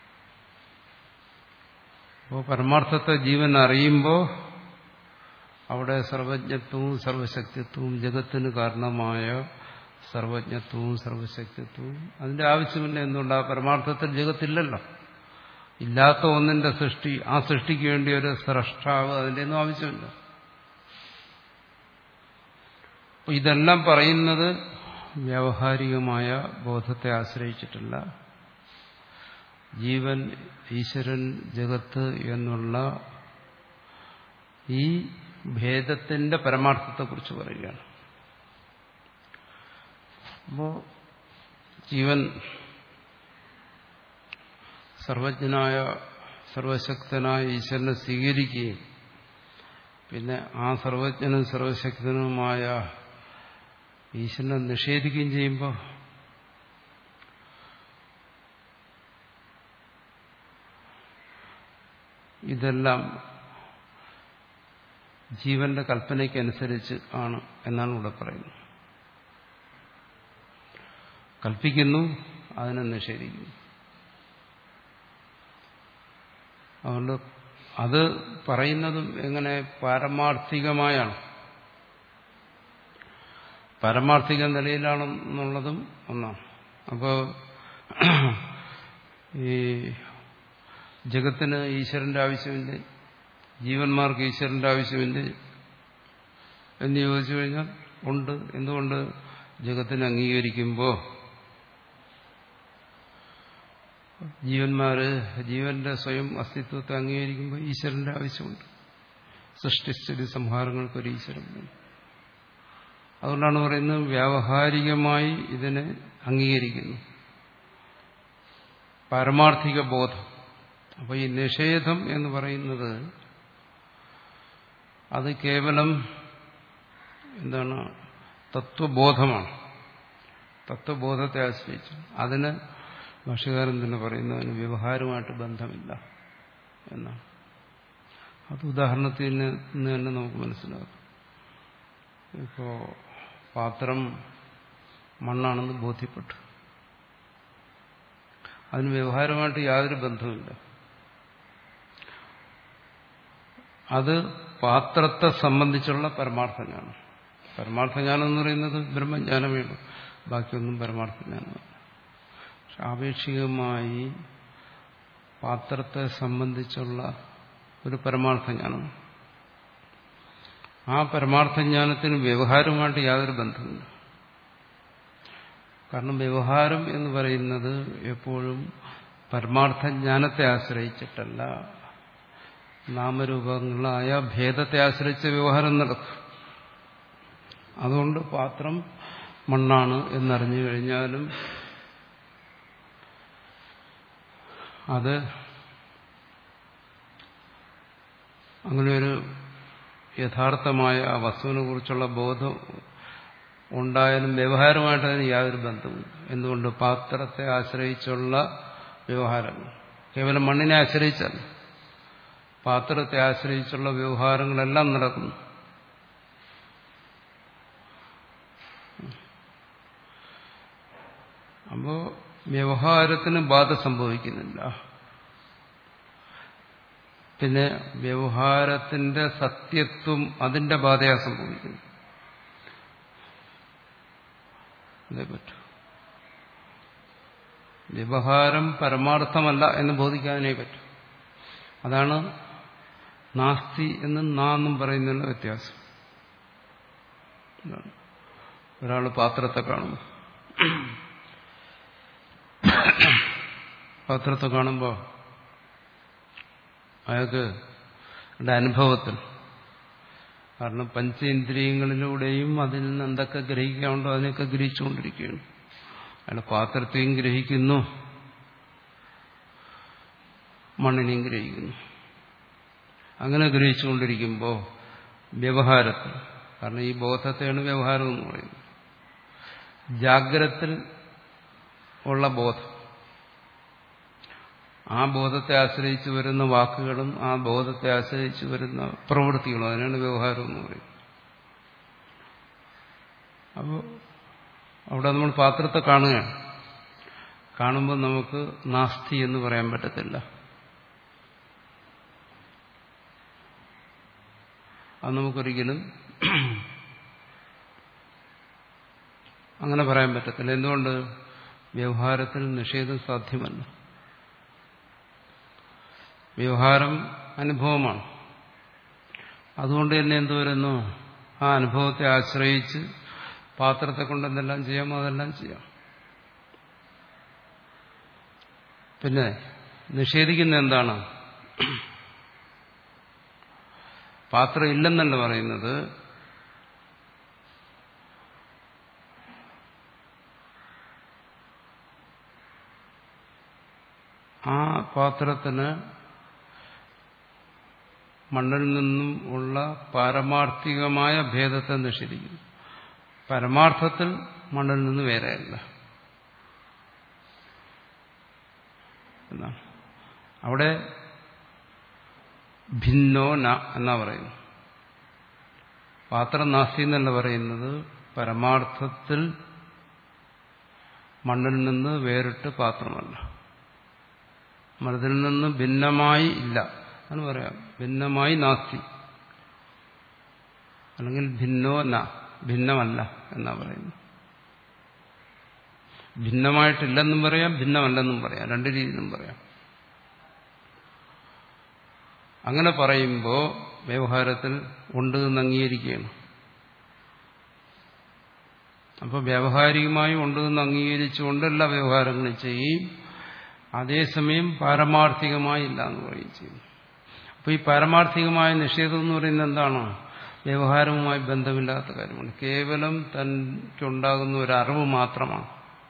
Speaker 1: അപ്പോൾ പരമാർത്ഥത്തെ ജീവൻ അറിയുമ്പോൾ അവിടെ സർവജ്ഞത്വവും സർവശക്തിത്വവും ജഗത്തിന് കാരണമായ സർവജ്ഞത്വവും സർവശക്തിത്വവും അതിന്റെ ആവശ്യമില്ല. എന്തുകൊണ്ട്? ആ പരമാർത്ഥത്തിൽ ജഗത്തില്ലല്ലോ. ഇല്ലാത്ത ഒന്നിന്റെ സൃഷ്ടി, ആ സൃഷ്ടിക്ക് വേണ്ടി ഒരു സ്രഷ്ടാവ്, അതിന്റെ ഒന്നും ആവശ്യമില്ല. അപ്പൊ ഇതെല്ലാം പറയുന്നത് വ്യാവഹാരികമായ ബോധത്തെ ആശ്രയിച്ചിട്ടില്ല. ജീവൻ, ഈശ്വരൻ, ജഗത്ത് എന്നുള്ള ഈ ഭേദത്തിന്റെ പരമാർത്ഥത്തെക്കുറിച്ച് പറയുകയാണ്. അപ്പോ ജീവൻ സർവജ്ഞനായ സർവശക്തനായ ഈശ്വരനെ സ്വീകരിക്കുകയും പിന്നെ ആ സർവജ്ഞനും സർവശക്തനുമായ ഈശ്വരനെ നിഷേധിക്കുകയും ചെയ്യുമ്പോൾ ഇതെല്ലാം ജീവന്റെ കൽപ്പനയ്ക്കനുസരിച്ച് ആണ് എന്നാണ് ഇവിടെ പറയുന്നത്. കൽപ്പിക്കുന്നു, അതിനെ നിഷേധിക്കുന്നു. അതുകൊണ്ട് അത് പറയുന്നതും എങ്ങനെ പാരമാർത്ഥികമായാണ്, പാരമാർത്ഥിക നിലയിലാണെന്നുള്ളതും ഒന്നാണ്. അപ്പോൾ ഈ ജഗത്തിന് ഈശ്വരന്റെ ആവശ്യമില്ല, ജീവന്മാർക്ക് ഈശ്വരന്റെ ആവശ്യമില്ല എന്ന് ചോദിച്ചു കഴിഞ്ഞാൽ ഉണ്ട്. എന്തുകൊണ്ട്? ജഗത്തിനെ അംഗീകരിക്കുമ്പോൾ ജീവന്മാര് ജീവന്റെ സ്വയം അസ്തിത്വത്തെ അംഗീകരിക്കുമ്പോൾ ഈശ്വരന്റെ ആവശ്യമുണ്ട്. സൃഷ്ടിസ്ഥിതി സംഹാരങ്ങൾക്കൊരു ഈശ്വരൻ വേണം. അതുകൊണ്ടാണ് പറയുന്നത് വ്യാവഹാരികമായി ഇതിനെ അംഗീകരിക്കുന്നു, പാരമാർത്ഥിക ബോധം. അപ്പോൾ ഈ നിഷേധം എന്ന് പറയുന്നത് അത് കേവലം എന്താണ്? തത്വബോധമാണ്. തത്വബോധത്തെ ആശ്രയിച്ചു. അതിന് ഭാഷ്യകാരൻ തന്നെ പറയുന്നതിന് വ്യവഹാരമായിട്ട് ബന്ധമില്ല എന്നാണ്. അത് ഉദാഹരണത്തിൽ നിന്ന് തന്നെ നമുക്ക് മനസ്സിലാക്കാം. ഇപ്പോ പാത്രം മണ്ണാണെന്ന് ബോധ്യപ്പെട്ടു, അതിന് വ്യവഹാരമായിട്ട് യാതൊരു ബന്ധവുമില്ല. അത് പാത്രത്തെ സംബന്ധിച്ചുള്ള പരമാർത്ഥജ്ഞാനം. പരമാർത്ഥജ്ഞാനം എന്ന് പറയുന്നത് ബ്രഹ്മജ്ഞാനമേ ഉള്ളൂ, ബാക്കിയൊന്നും പരമാർത്ഥജ്ഞാനമല്ല. പക്ഷെ ആപേക്ഷികമായി പാത്രത്തെ സംബന്ധിച്ചുള്ള ഒരു പരമാർത്ഥജ്ഞാനം, ആ പരമാർത്ഥജ്ഞാനത്തിന് വ്യവഹാരമായിട്ട് യാതൊരു ബന്ധമില്ല. കാരണം വ്യവഹാരം എന്ന് പറയുന്നത് എപ്പോഴും പരമാർത്ഥജ്ഞാനത്തെ ആശ്രയിച്ചിട്ടല്ല, നാമരൂപങ്ങളായ ഭേദത്തെ ആശ്രയിച്ച വ്യവഹാരം നടക്കും. അതുകൊണ്ട് പാത്രം മണ്ണാണ് എന്നറിഞ്ഞു കഴിഞ്ഞാലും അത് അങ്ങനെയൊരു യഥാർത്ഥമായ ആ വസ്തുവിനെ കുറിച്ചുള്ള ബോധം ഉണ്ടായാലും വ്യവഹാരമായിട്ട് അതിന് യാതൊരു ബന്ധവും. എന്തുകൊണ്ട്? പാത്രത്തെ ആശ്രയിച്ചുള്ള വ്യവഹാരങ്ങൾ കേവലം മണ്ണിനെ ആശ്രയിച്ചല്ല, പാത്രത്തെ ആശ്രയിച്ചുള്ള വ്യവഹാരങ്ങളെല്ലാം നടക്കുന്നു. അപ്പോ വ്യവഹാരത്തിന് ബാധ സംഭവിക്കുന്നില്ല. പിന്നെ വ്യവഹാരത്തിന്റെ സത്യത്വം അതിന്റെ ബാധയാ സംഭവിക്കുന്നു. അതേ പറ്റൂ. വ്യവഹാരം പരമാർത്ഥമല്ല എന്ന് ബോധിക്കാനേ പറ്റൂ. അതാണ് നാസ്തി എന്നും നാന്നും പറയുന്നതിനുള്ള വ്യത്യാസം. ഒരാൾ പാത്രത്തെ കാണും, പാത്രത്തെ കാണുമ്പോൾ അയാൾക്ക് അനുഭവത്തിൽ, കാരണം പഞ്ചേന്ദ്രിയങ്ങളിലൂടെയും അതിൽ നിന്ന് എന്തൊക്കെ ഗ്രഹിക്കാനുണ്ടോ അതിനൊക്കെ ഗ്രഹിച്ചുകൊണ്ടിരിക്കുകയാണ്. അയാൾ പാത്രത്തെയും ഗ്രഹിക്കുന്നു, മണ്ണിനെയും ഗ്രഹിക്കുന്നു. അങ്ങനെ ഗ്രഹിച്ചുകൊണ്ടിരിക്കുമ്പോൾ വ്യവഹാരത്തിൽ, കാരണം ഈ ബോധത്തെയാണ് വ്യവഹാരം എന്ന് പറയുന്നത്, ജാഗ്രത്തിൽ ഉള്ള ബോധം, ആ ബോധത്തെ ആശ്രയിച്ച് വരുന്ന വാക്കുകളും ആ ബോധത്തെ ആശ്രയിച്ച് വരുന്ന പ്രവൃത്തികളും, അതിനാണ് വ്യവഹാരം എന്ന് പറയുന്നത്. അപ്പോൾ അവിടെ നമ്മൾ പാത്രത്തെ കാണുകയാണ്. കാണുമ്പോൾ നമുക്ക് നാസ്തി എന്ന് പറയാൻ പറ്റത്തില്ല. അത് നമുക്കൊരിക്കലും അങ്ങനെ പറയാൻ പറ്റത്തില്ല. എന്തുകൊണ്ട്? വ്യവഹാരത്തിൽ നിഷേധം സാധ്യമല്ല. വ്യവഹാരം അനുഭവമാണ്. അതുകൊണ്ട് തന്നെ എന്തു വരുന്നു? ആ അനുഭവത്തെ ആശ്രയിച്ച് പാത്രത്തെ കൊണ്ട് എന്തെല്ലാം ചെയ്യാമോ അതെല്ലാം ചെയ്യാം. പിന്നെ നിഷേധിക്കുന്ന എന്താണ്? പാത്രം ഇല്ലെന്നല്ല പറയുന്നത്, ആ പാത്രത്തിന് മണ്ണിൽ നിന്നും ഉള്ള പാരമാർത്ഥികമായ ഭേദത്തെ നിഷേധിക്കുന്നു. പരമാർത്ഥത്തിൽ മണ്ണിൽ നിന്ന് വേറെയല്ല എന്നാണ്. അവിടെ ഭിന്നോ ന എന്നാ പറയുന്നു. പാത്രം നാസ്തി എന്നല്ല പറയുന്നത്, പരമാർത്ഥത്തിൽ മണ്ണിൽ നിന്ന് വേറിട്ട് പാത്രമല്ല, മണ്ണിൽ നിന്ന് ഭിന്നമായി ഇല്ല എന്ന് പറയാം. ഭിന്നമായി നാസ്തി, അല്ലെങ്കിൽ ഭിന്നോ ന, ഭിന്നമല്ല എന്നാ പറയുന്നു. ഭിന്നമായിട്ടില്ലെന്നും പറയാം, ഭിന്നമല്ലെന്നും പറയാം, രണ്ട് രീതിയിലും പറയാം. അങ്ങനെ പറയുമ്പോൾ വ്യവഹാരത്തിൽ ഉണ്ട് എന്ന് അംഗീകരിക്കുകയാണ്. അപ്പോൾ വ്യാവഹാരികമായി ഉണ്ട് എന്ന് അംഗീകരിച്ചുകൊണ്ട് എല്ലാ വ്യവഹാരങ്ങളും ചെയ്യും, അതേസമയം പാരമാർത്ഥികമായി ഇല്ല എന്ന് പറയുകയും ചെയ്യും. അപ്പോൾ ഈ പാരമാർത്ഥികമായ നിഷേധം എന്ന് പറയുന്നത് എന്താണ്? വ്യവഹാരവുമായി ബന്ധമില്ലാത്ത കാര്യമാണ്. കേവലം തനിക്കുണ്ടാകുന്ന ഒരു അറിവ് മാത്രമാണ്.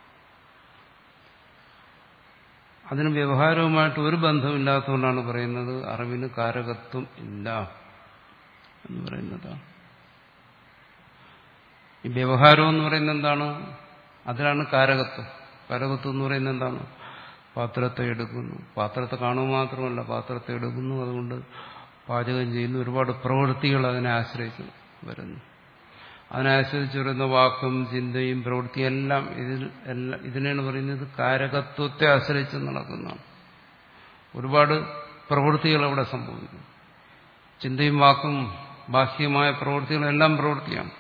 Speaker 1: അതിന് വ്യവഹാരവുമായിട്ട് ഒരു ബന്ധമില്ലാത്തതുകൊണ്ടാണ് പറയുന്നത് അറിവിന് കാരകത്വം ഇല്ല എന്ന് പറയുന്നതാണ്. ഈ വ്യവഹാരം എന്ന് പറയുന്നത് എന്താണ്? അതിലാണ് കാരകത്വം. കാരകത്വം എന്ന് പറയുന്നത് എന്താണ്? പാത്രത്തെ എടുക്കുന്നു, പാത്രത്തെ കാണുക മാത്രമല്ല, പാത്രത്തെ എടുക്കുന്നു, അതുകൊണ്ട് പാചകം ചെയ്യുന്നു, ഒരുപാട് പ്രവൃത്തികൾ അതിനെ ആശ്രയിച്ച് വരുന്നു. അതിനെ ആശ്രയിച്ച് വരുന്ന വാക്കും ചിന്തയും പ്രവൃത്തിയും എല്ലാം ഇതിൽ എല്ലാം ഇതിനാണ് പറയുന്നത് കാരകത്വത്തെ ആശ്രയിച്ച് നടക്കുന്നതാണ്. ഒരുപാട് പ്രവൃത്തികൾ അവിടെ സംഭവിക്കുന്നു. ചിന്തയും വാക്കും ബാഹ്യമായ പ്രവൃത്തികളെല്ലാം പ്രവൃത്തിയാണ്.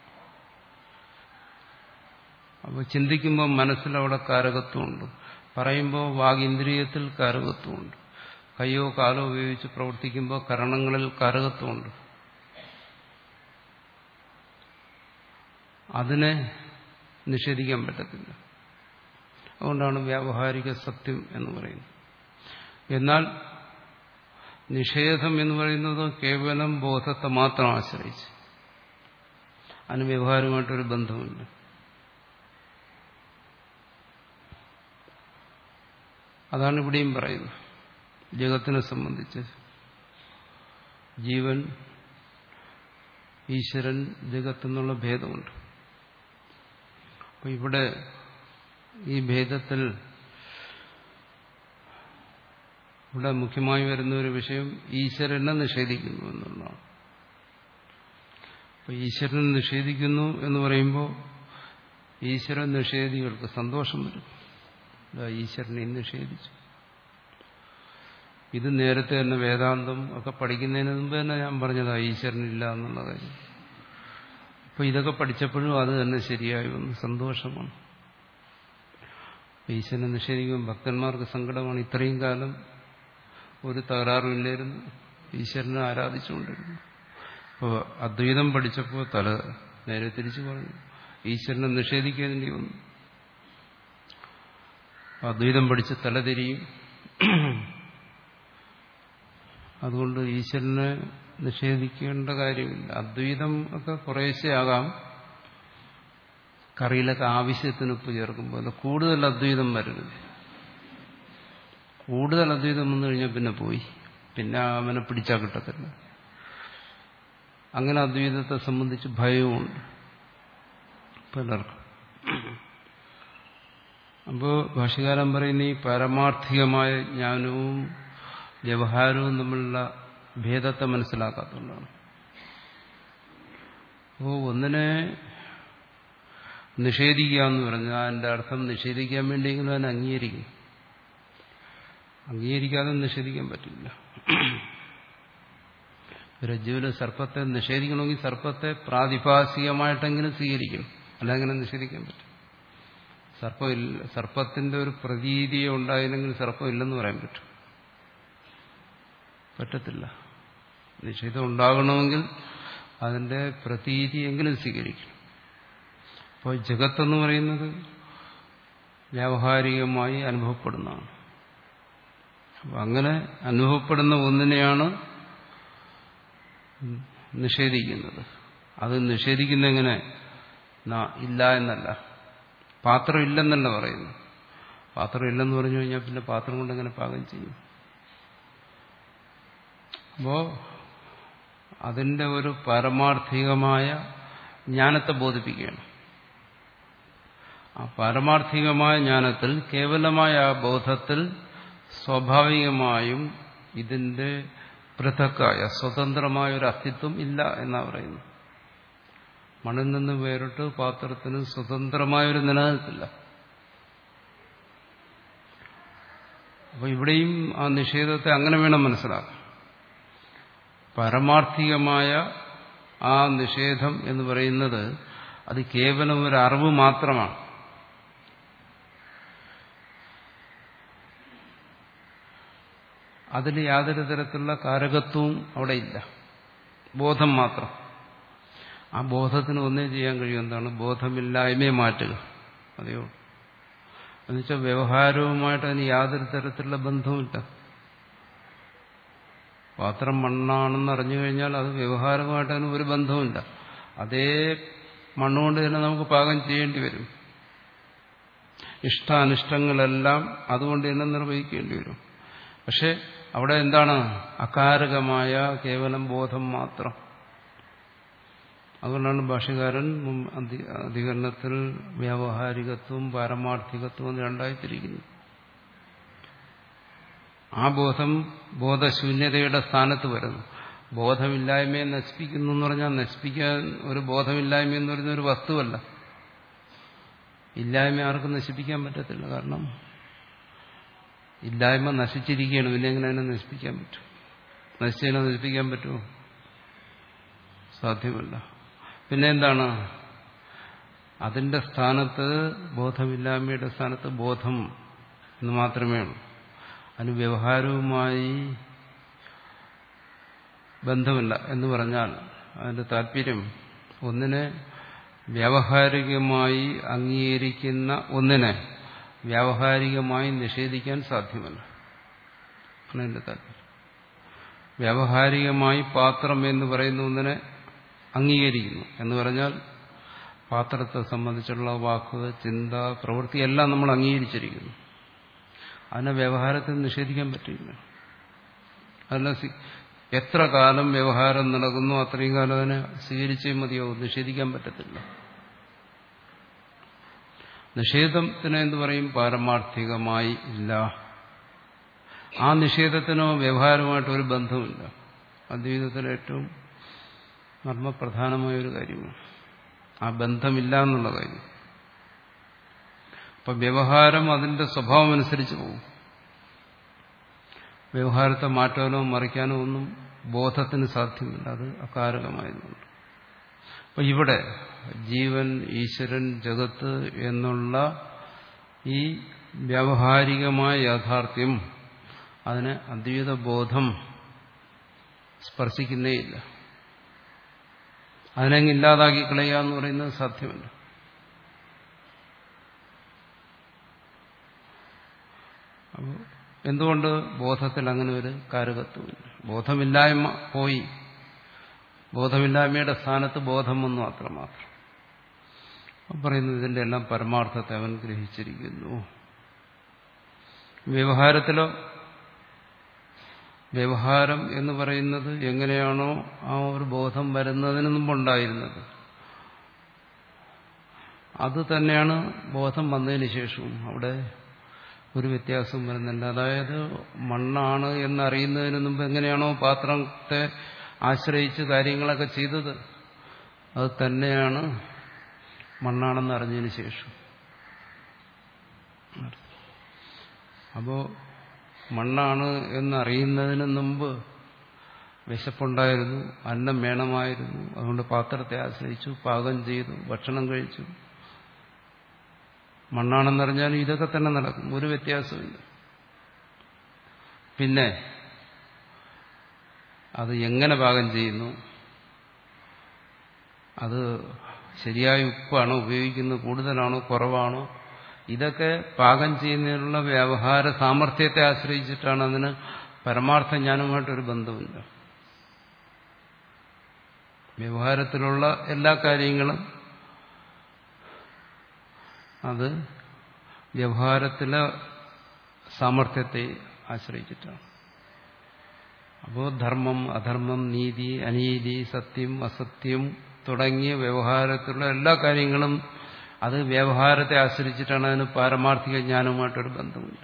Speaker 1: അപ്പോൾ ചിന്തിക്കുമ്പോൾ മനസ്സിലവിടെ കാരകത്വമുണ്ട്, പറയുമ്പോൾ വാഗിന്ദ്രിയത്തിൽ കാരകത്വമുണ്ട്, കയ്യോ കാലോ ഉപയോഗിച്ച് പ്രവർത്തിക്കുമ്പോൾ കരണങ്ങളിൽ കാരകത്വമുണ്ട്. അതിനെ നിഷേധിക്കാൻ പറ്റത്തില്ല. അതുകൊണ്ടാണ് വ്യാവഹാരിക സത്യം എന്ന് പറയുന്നത്. എന്നാൽ നിഷേധം എന്ന് പറയുന്നത് കേവലം ബോധത്തെ മാത്രം ആശ്രയിച്ച്, അതിന് വ്യവഹാരമായിട്ടൊരു ബന്ധമില്ല. അതാണ് ഇവിടെയും പറയുന്നത്. ജഗത്തിനെ സംബന്ധിച്ച് ജീവൻ, ഈശ്വരൻ, ജഗത്ത് എന്നുള്ള ഭേദമുണ്ട്. അപ്പൊ ഇവിടെ ഈ ഭേദത്തിൽ ഇവിടെ മുഖ്യമായി വരുന്ന ഒരു വിഷയം ഈശ്വരനെ നിഷേധിക്കുന്നു എന്നുള്ളതാണ്. അപ്പൊ ഈശ്വരനെ നിഷേധിക്കുന്നു എന്ന് പറയുമ്പോൾ ഈശ്വരൻ നിഷേധികൾക്ക് സന്തോഷം വരും. ഈശ്വരനെ നിഷേധിച്ചു. ഇത് നേരത്തെ തന്നെ വേദാന്തം ഒക്കെ പഠിക്കുന്നതിന് മുമ്പ് തന്നെ ഞാൻ പറഞ്ഞതാ ഈശ്വരനില്ല എന്നുള്ള കാര്യം. അപ്പൊ ഇതൊക്കെ പഠിച്ചപ്പോഴും അത് തന്നെ ശരിയായി വന്നു, സന്തോഷമാണ്. ഈശ്വരനെ നിഷേധിക്കുമ്പോൾ ഭക്തന്മാർക്ക് സങ്കടമാണ്. ഇത്രയും കാലം ഒരു തകരാറുമില്ലായിരുന്നു, ഈശ്വരനെ ആരാധിച്ചുകൊണ്ടിരുന്നു. അപ്പോൾ അദ്വൈതം പഠിച്ചപ്പോൾ തല നേരെ തിരിച്ചു പറഞ്ഞു, ഈശ്വരനെ നിഷേധിക്കേണ്ടി വന്നു. അദ്വൈതം പഠിച്ച് തലതിരിയും. അതുകൊണ്ട് ഈശ്വരനെ നിഷേധിക്കേണ്ട കാര്യമില്ല. അദ്വൈതം ഒക്കെ കുറേശ്ശെ ആകാം, കറിയിലൊക്കെ ആവശ്യത്തിന് ഉപ്പ് ചേർക്കുമ്പോൾ. കൂടുതൽ അദ്വൈതം വരരുത്. കൂടുതൽ അദ്വൈതം വന്നു കഴിഞ്ഞാൽ പിന്നെ പോയി, പിന്നെ അവനെ പിടിച്ചാൽ കിട്ടത്തില്ല. അങ്ങനെ അദ്വൈതത്തെ സംബന്ധിച്ച് ഭയവുമുണ്ട് പലർക്കും. അപ്പോൾ ഭാഷ്യകാരൻ പറയുന്ന ഈ പാരമാർത്ഥികമായ ജ്ഞാനവും വ്യവഹാരവും തമ്മിലുള്ള ഭേദത്തെ മനസ്സിലാക്കാത്തതുകൊണ്ടാണ്. അപ്പോൾ ഒന്നിനെ നിഷേധിക്കുക എന്ന് പറഞ്ഞാൽ അതിൻ്റെ അർത്ഥം നിഷേധിക്കാൻ വേണ്ടിയെങ്കിലും അതിനെ അംഗീകരിക്കും. അംഗീകരിക്കാതെ നിഷേധിക്കാൻ പറ്റില്ല. രജ്ജുവിലെ സർപ്പത്തെ നിഷേധിക്കണമെങ്കിൽ സർപ്പത്തെ പ്രാതിഭാസികമായിട്ടെങ്കിലും സ്വീകരിക്കണം, അല്ല അങ്ങനെ നിഷേധിക്കാൻ പറ്റും. സർപ്പമില്ല, സർപ്പത്തിന്റെ ഒരു പ്രതീതിയെ ഉണ്ടായില്ലെങ്കിൽ സർപ്പം ഇല്ലെന്ന് പറയാൻ പറ്റും? പറ്റത്തില്ല. നിഷേധം ഉണ്ടാകണമെങ്കിൽ അതിന്റെ പ്രതീതിയെങ്കിലും സ്വീകരിക്കണം. അപ്പോൾ ജഗത്തെന്ന് പറയുന്നത് വ്യാവഹാരികമായി അനുഭവപ്പെടുന്നതാണ്. അപ്പം അങ്ങനെ അനുഭവപ്പെടുന്ന ഒന്നിനെയാണ് നിഷേധിക്കുന്നത്. അത് നിഷേധിക്കുന്ന എങ്ങനെ? ഇല്ല എന്നല്ല, പാത്രം ഇല്ലെന്നല്ല പറയുന്നു. പാത്രം ഇല്ലെന്ന് പറഞ്ഞു കഴിഞ്ഞാൽ പിന്നെ പാത്രം കൊണ്ട് എങ്ങനെ പാകം ചെയ്യും? അപ്പോ അതിന്റെ ഒരു പാരമാർത്ഥികമായ ജ്ഞാനത്തെ ബോധിപ്പിക്കുകയാണ്. ആ പാരമാർത്ഥികമായ ജ്ഞാനത്തിൽ, കേവലമായ ആ ബോധത്തിൽ സ്വാഭാവികമായും ഇതിന്റെ പൃഥക്കായ സ്വതന്ത്രമായ ഒരു അസ്തിത്വം ഇല്ല എന്നാ പറയുന്നു. മണ്ണിൽ നിന്ന് വേറിട്ട് പാത്രത്തിന് സ്വതന്ത്രമായൊരു നിലനിൽപ്പില്ല. അപ്പൊ ഇവിടെയും ആ നിഷേധത്തെ അങ്ങനെ വേണം മനസ്സിലാക്കാം. പാരമാർത്ഥികമായ ആ നിഷേധം എന്ന് പറയുന്നത് അത് കേവലം ഒരു അറിവ് മാത്രമാണ്. അതിൽ യാതൊരു തരത്തിലുള്ള കാരകത്വവും അവിടെ ഇല്ല, ബോധം മാത്രം. ആ ബോധത്തിന് ഒന്നേ ചെയ്യാൻ കഴിയും, എന്താണ്? ബോധമില്ലായ്മയെ മാറ്റുക. അതെയോ? എന്നുവെച്ചാൽ വ്യവഹാരവുമായിട്ട് അതിന് യാതൊരു തരത്തിലുള്ള ബന്ധവുമില്ല. പാത്രം മണ്ണാണെന്ന് അറിഞ്ഞു കഴിഞ്ഞാൽ അത് വ്യവഹാരമായിട്ട് അതിന് ഒരു ബന്ധവുമില്ല. അതേ മണ്ണുകൊണ്ട് തന്നെ നമുക്ക് പാകം ചെയ്യേണ്ടി വരും. ഇഷ്ടാനിഷ്ടങ്ങളെല്ലാം അതുകൊണ്ട് തന്നെ നിർവഹിക്കേണ്ടി വരും. പക്ഷെ അവിടെ എന്താണ്? അകാരകമായ കേവലം ബോധം മാത്രം. അതുകൊണ്ടാണ് ഭാഷ്യകാരൻ അധികരണത്തിൽ വ്യാവഹാരികത്വം പാരമാർത്ഥികത്വം എന്ന് രണ്ടായി തിരിക്കുന്നത്. ആ ബോധം ബോധശൂന്യതയുടെ സ്ഥാനത്ത് വരുന്നു. ബോധമില്ലായ്മയെ നശിപ്പിക്കുന്നു എന്ന് പറഞ്ഞാൽ നശിപ്പിക്കാൻ ഒരു ബോധമില്ലായ്മ എന്ന് പറയുന്ന ഒരു വസ്തുവല്ല. ഇല്ലായ്മ ആർക്കും നശിപ്പിക്കാൻ പറ്റത്തില്ല. കാരണം ഇല്ലായ്മ നശിച്ചിരിക്കുകയാണ്. പിന്നെ എങ്ങനെ അതിനെ നശിപ്പിക്കാൻ പറ്റും? നശിച്ചതിനെ നശിപ്പിക്കാൻ പറ്റുമോ? സാധ്യമല്ല. പിന്നെ എന്താണ്? അതിന്റെ സ്ഥാനത്ത്, ബോധമില്ലായ്മയുടെ സ്ഥാനത്ത് ബോധം എന്ന് മാത്രമേ ഉള്ളൂ. അതിന് വ്യവഹാരവുമായി ബന്ധമില്ല എന്ന് പറഞ്ഞാൽ അതിന്റെ താല്പര്യം ഒന്നിനെ വ്യാവഹാരികമായി അംഗീകരിക്കുന്ന ഒന്നിനെ വ്യാവഹാരികമായി നിഷേധിക്കാൻ സാധ്യമല്ല. അതിന്റെ താല്പര്യം വ്യാവഹാരികമായി പാത്രം എന്ന് പറയുന്ന ഒന്നിനെ അംഗീകരിക്കുന്നു എന്ന് പറഞ്ഞാൽ പാത്രത്തെ സംബന്ധിച്ചുള്ള വാക്ക്, ചിന്ത, പ്രവൃത്തി എല്ലാം നമ്മൾ അംഗീകരിച്ചിരിക്കുന്നു. അതിനെ വ്യവഹാരത്തിൽ നിഷേധിക്കാൻ പറ്റില്ല. അതിനെ എത്ര കാലം വ്യവഹാരം നടക്കുന്നു അത്രയും കാലം അതിനെ സ്വീകരിച്ചേ മതിയാവും, നിഷേധിക്കാൻ പറ്റത്തില്ല. നിഷേധത്തിന് എന്ന് പറയും പാരമാർത്ഥികമായി ഇല്ല. ആ നിഷേധത്തിനോ വ്യവഹാരമായിട്ട് ഒരു ബന്ധമില്ല. അദ്വൈതത്തിലെ ഏറ്റവും മർമ്മപ്രധാനമായ ഒരു കാര്യമാണ് ആ ബന്ധമില്ല എന്നുള്ള കാര്യം. അപ്പൊ വ്യവഹാരം അതിന്റെ സ്വഭാവം അനുസരിച്ച് പോകും. വ്യവഹാരത്തെ മാറ്റാനോ മറിക്കാനോ ഒന്നും ബോധത്തിന് സാധ്യമല്ല. അത് അകാരകമായതുകൊണ്ട്. അപ്പൊ ഇവിടെ ജീവൻ, ഈശ്വരൻ, ജഗത്ത് എന്നുള്ള ഈ വ്യാവഹാരികമായ യാഥാർത്ഥ്യം അതിനെ അദ്വൈത ബോധം സ്പർശിക്കുന്നേയില്ല. അതിനങ്ങ് ഇല്ലാതാക്കി കളയുക എന്ന് പറയുന്നത് സാധ്യമല്ല. അപ്പോൾ എന്തുകൊണ്ട് ബോധത്തിൽ അങ്ങനെ ഒരു കാരകത്വമില്ല? ബോധമില്ലായ്മ പോയി. ബോധമില്ലായ്മയുടെ സ്ഥാനത്ത് ബോധം വന്നു അത്രമാത്രം. പറയുന്നത് ഇതിന്റെ എല്ലാം പരമാർത്ഥത്തെ അവൻ ഗ്രഹിച്ചിരിക്കുന്നു. വ്യവഹാരത്തിലോ വ്യവഹാരം എന്ന് പറയുന്നത് എങ്ങനെയാണോ ആ ഒരു ബോധം വരുന്നതിന് മുമ്പുണ്ടായിരുന്നത് അത് തന്നെയാണ് ബോധം വന്നതിന് ശേഷവും. അവിടെ ഒരു വ്യത്യാസം വരുന്നുണ്ട്. അതായത് മണ്ണാണ് എന്നറിയുന്നതിന് മുമ്പ് എങ്ങനെയാണോ പാത്രത്തെ ആശ്രയിച്ച് കാര്യങ്ങളൊക്കെ ചെയ്തത് അത് തന്നെയാണ് മണ്ണാണെന്ന് അറിഞ്ഞതിന് ശേഷം. അപ്പോ മണ്ണാണ് എന്നറിയുന്നതിന് മുമ്പ് വിശപ്പുണ്ടായിരുന്നു, അന്നം വേണമായിരുന്നു, അതുകൊണ്ട് പാത്രത്തെ ആശ്രയിച്ചു, പാകം ചെയ്തു, ഭക്ഷണം കഴിച്ചു. മണ്ണാണെന്നറിഞ്ഞാലും ഇതൊക്കെ തന്നെ നടക്കും, ഒരു വ്യത്യാസമില്ല. പിന്നെ അത് എങ്ങനെ പാകം ചെയ്യുന്നു, അത് ശരിയായ ഉപ്പാണോ ഉപയോഗിക്കുന്നത്, കൂടുതലാണോ കുറവാണോ, ഇതൊക്കെ പാകം ചെയ്യുന്നതിനുള്ള വ്യവഹാര സാമർഥ്യത്തെ ആശ്രയിച്ചിട്ടാണ്. അതിന് പരമാർത്ഥ ജ്ഞാനവുമായിട്ടൊരു ബന്ധമില്ല. വ്യവഹാരത്തിലുള്ള എല്ലാ കാര്യങ്ങളും അത് വ്യവഹാരത്തിലെ സാമർഥ്യത്തെ ആശ്രയിച്ചിട്ടാണ്. അപ്പോൾ ധർമ്മം, അധർമ്മം, നീതി, അനീതി, സത്യം, അസത്യം തുടങ്ങിയ വ്യവഹാരത്തിലുള്ള എല്ലാ കാര്യങ്ങളും അത് വ്യവഹാരത്തെ ആശ്രയിച്ചിട്ടാണ്. അതിന് പാരമാർത്ഥിക ജ്ഞാനവുമായിട്ടൊരു ബന്ധമില്ല.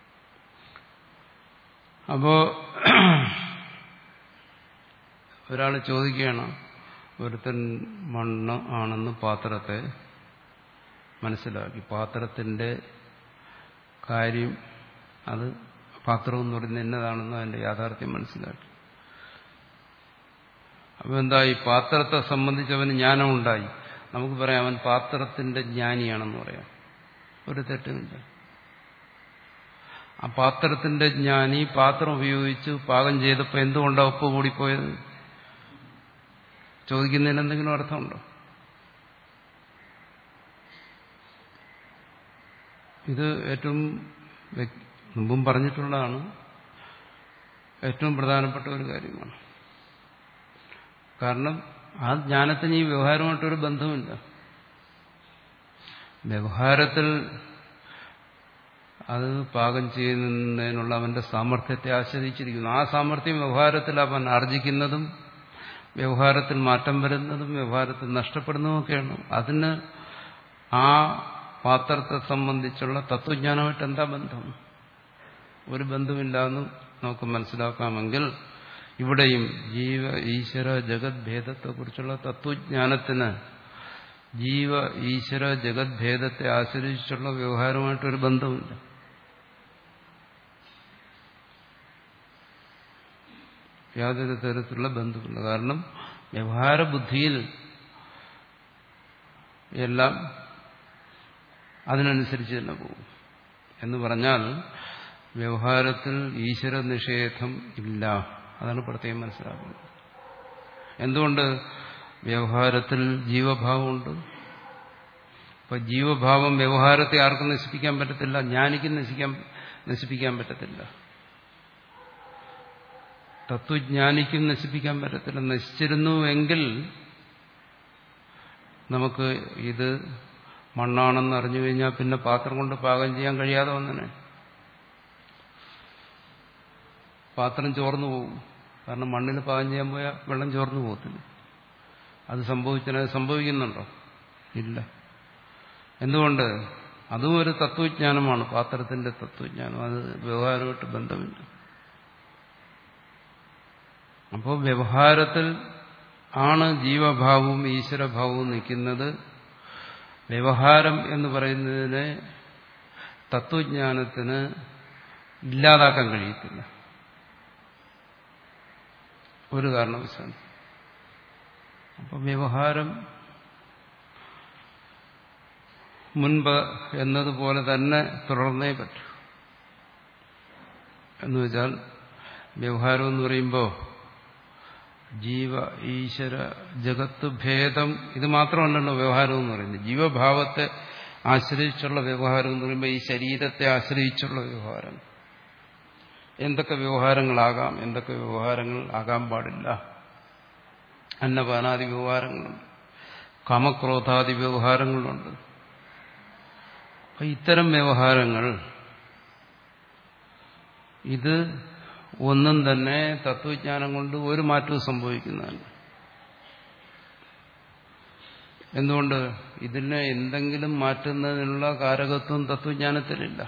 Speaker 1: അപ്പോ ഒരാൾ ചോദിക്കുകയാണ്, ഒരുത്തൻ മണ്ണ് ആണെന്ന് പാത്രത്തെ മനസ്സിലാക്കി, പാത്രത്തിന്റെ കാര്യം, അത് പാത്രം എന്ന് പറയുന്നത് എന്നതാണെന്ന് അതിന്റെ യാഥാർത്ഥ്യം മനസ്സിലാക്കി. അപ്പൊ എന്തായി? പാത്രത്തെ സംബന്ധിച്ച് അവന് ജ്ഞാനമുണ്ടായി. നമുക്ക് പറയാം അവൻ പാത്രത്തിന്റെ ജ്ഞാനിയാണെന്ന് പറയാം, ഒരു തെറ്റുമില്ല. ആ പാത്രത്തിന്റെ ജ്ഞാനി പാത്രം ഉപയോഗിച്ച് പാകം ചെയ്തപ്പോൾ എന്തുകൊണ്ടാണ് ഉപ്പ് കൂടിപ്പോയത്? ചോദിക്കുന്നതിന് എന്തെങ്കിലും അർത്ഥമുണ്ടോ? ഇത് ഏറ്റവും മുമ്പും പറഞ്ഞിട്ടുള്ളതാണ്, ഏറ്റവും പ്രധാനപ്പെട്ട ഒരു കാര്യമാണ്. കാരണം ആ ജ്ഞാനത്തിന് ഈ വ്യവഹാരമായിട്ടൊരു ബന്ധമില്ല. വ്യവഹാരത്തിൽ അത് പാകം ചെയ്യുന്നതിനുള്ള അവന്റെ സാമർഥ്യത്തെ ആശ്രയിച്ചിരിക്കുന്നു. ആ സാമർഥ്യം വ്യവഹാരത്തിൽ അവൻ ആർജിക്കുന്നതും വ്യവഹാരത്തിൽ മാറ്റം വരുന്നതും വ്യവഹാരത്തിൽ നഷ്ടപ്പെടുന്നതുമൊക്കെയാണ്. അതിന് ആ പാത്രത്തെ സംബന്ധിച്ചുള്ള തത്വജ്ഞാനമായിട്ട് എന്താ ബന്ധം? ഒരു ബന്ധമില്ലാന്ന് നമുക്ക് മനസ്സിലാക്കാമെങ്കിൽ ഇവിടെയും ജീവ ഈശ്വര ജഗത് ഭേദത്തെക്കുറിച്ചുള്ള തത്വജ്ഞാനത്തിന് ജീവ ഈശ്വര ജഗത് ഭേദത്തെ ആശ്രയിച്ചുള്ള വ്യവഹാരമായിട്ടൊരു ബന്ധമില്ല. യാതൊരു തരത്തിലുള്ള ബന്ധമില്ല. കാരണം വ്യവഹാര ബുദ്ധിയിൽ എല്ലാം അതിനനുസരിച്ച് തന്നെ പോകും. എന്ന് പറഞ്ഞാൽ വ്യവഹാരത്തിൽ ഈശ്വര നിഷേധം ഇല്ല. അതാണ് പ്രത്യേകം മനസ്സിലാക്കുന്നത്. എന്തുകൊണ്ട്? വ്യവഹാരത്തിൽ ജീവഭാവമുണ്ട്. അപ്പൊ ജീവഭാവം വ്യവഹാരത്തെ ആർക്കും നശിപ്പിക്കാൻ പറ്റത്തില്ല, ജ്ഞാനിക്കും നശിക്കാൻ നശിപ്പിക്കാൻ പറ്റത്തില്ല, തത്വജ്ഞാനിക്കും നശിപ്പിക്കാൻ പറ്റത്തില്ല. നശിച്ചിരുന്നുവെങ്കിൽ നമുക്ക് ഇത് മണ്ണാണെന്ന് അറിഞ്ഞു കഴിഞ്ഞാൽ പിന്നെ പാത്രം കൊണ്ട് പാകം ചെയ്യാൻ കഴിയാതെ വന്നനെ. പാത്രം ചോർന്നു പോകും. കാരണം മണ്ണിൽ പാകം ചെയ്യാൻ പോയാൽ വെള്ളം ചോർന്നു പോകത്തില്ല. അത് സംഭവിച്ചാൽ അത് സംഭവിക്കുന്നുണ്ടോ? ഇല്ല. എന്തുകൊണ്ട്? അതും ഒരു തത്വജ്ഞാനമാണ്, പാത്രത്തിന്റെ തത്വജ്ഞാനം. അത് വ്യവഹാരമായിട്ട് ബന്ധമില്ല. അപ്പോൾ വ്യവഹാരത്തിൽ ആണ് ജീവഭാവവും ഈശ്വരഭാവവും നിൽക്കുന്നത്. വ്യവഹാരം എന്ന് പറയുന്നതിനെ തത്വജ്ഞാനത്തിന് ഇല്ലാതാക്കാൻ കഴിയത്തില്ല ഒരു കാരണവശാലും. അപ്പോൾ വ്യവഹാരം മുൻപ് എന്നതുപോലെ തന്നെ തുടർന്നേ പറ്റൂ. എന്നുവെച്ചാൽ വ്യവഹാരം എന്ന് പറയുമ്പോൾ ജീവ ഈശ്വര ജഗത്ത് ഭേദം ഇത് മാത്രമല്ലല്ലോ വ്യവഹാരം എന്ന് പറയുന്നത്. ജീവഭാവത്തെ ആശ്രയിച്ചുള്ള വ്യവഹാരം എന്ന് പറയുമ്പോൾ ഈ ശരീരത്തെ ആശ്രയിച്ചുള്ള വ്യവഹാരം. എന്തൊക്കെ വ്യവഹാരങ്ങളാകാം, എന്തൊക്കെ വ്യവഹാരങ്ങൾ ആകാൻ പാടില്ല. അന്നപാനാദി വ്യവഹാരങ്ങളുണ്ട്, കാമക്രോധാദി വ്യവഹാരങ്ങളുണ്ട്. അപ്പൊ ഇത്തരം വ്യവഹാരങ്ങൾ ഇത് ഒന്നും തന്നെ തത്വജ്ഞാനം കൊണ്ട് ഒരു മാറ്റവും സംഭവിക്കുന്നതല്ല. എന്തുകൊണ്ട്? ഇതിനെ എന്തെങ്കിലും മാറ്റുന്നതിനുള്ള കാരകത്വം തത്വജ്ഞാനത്തിലില്ല.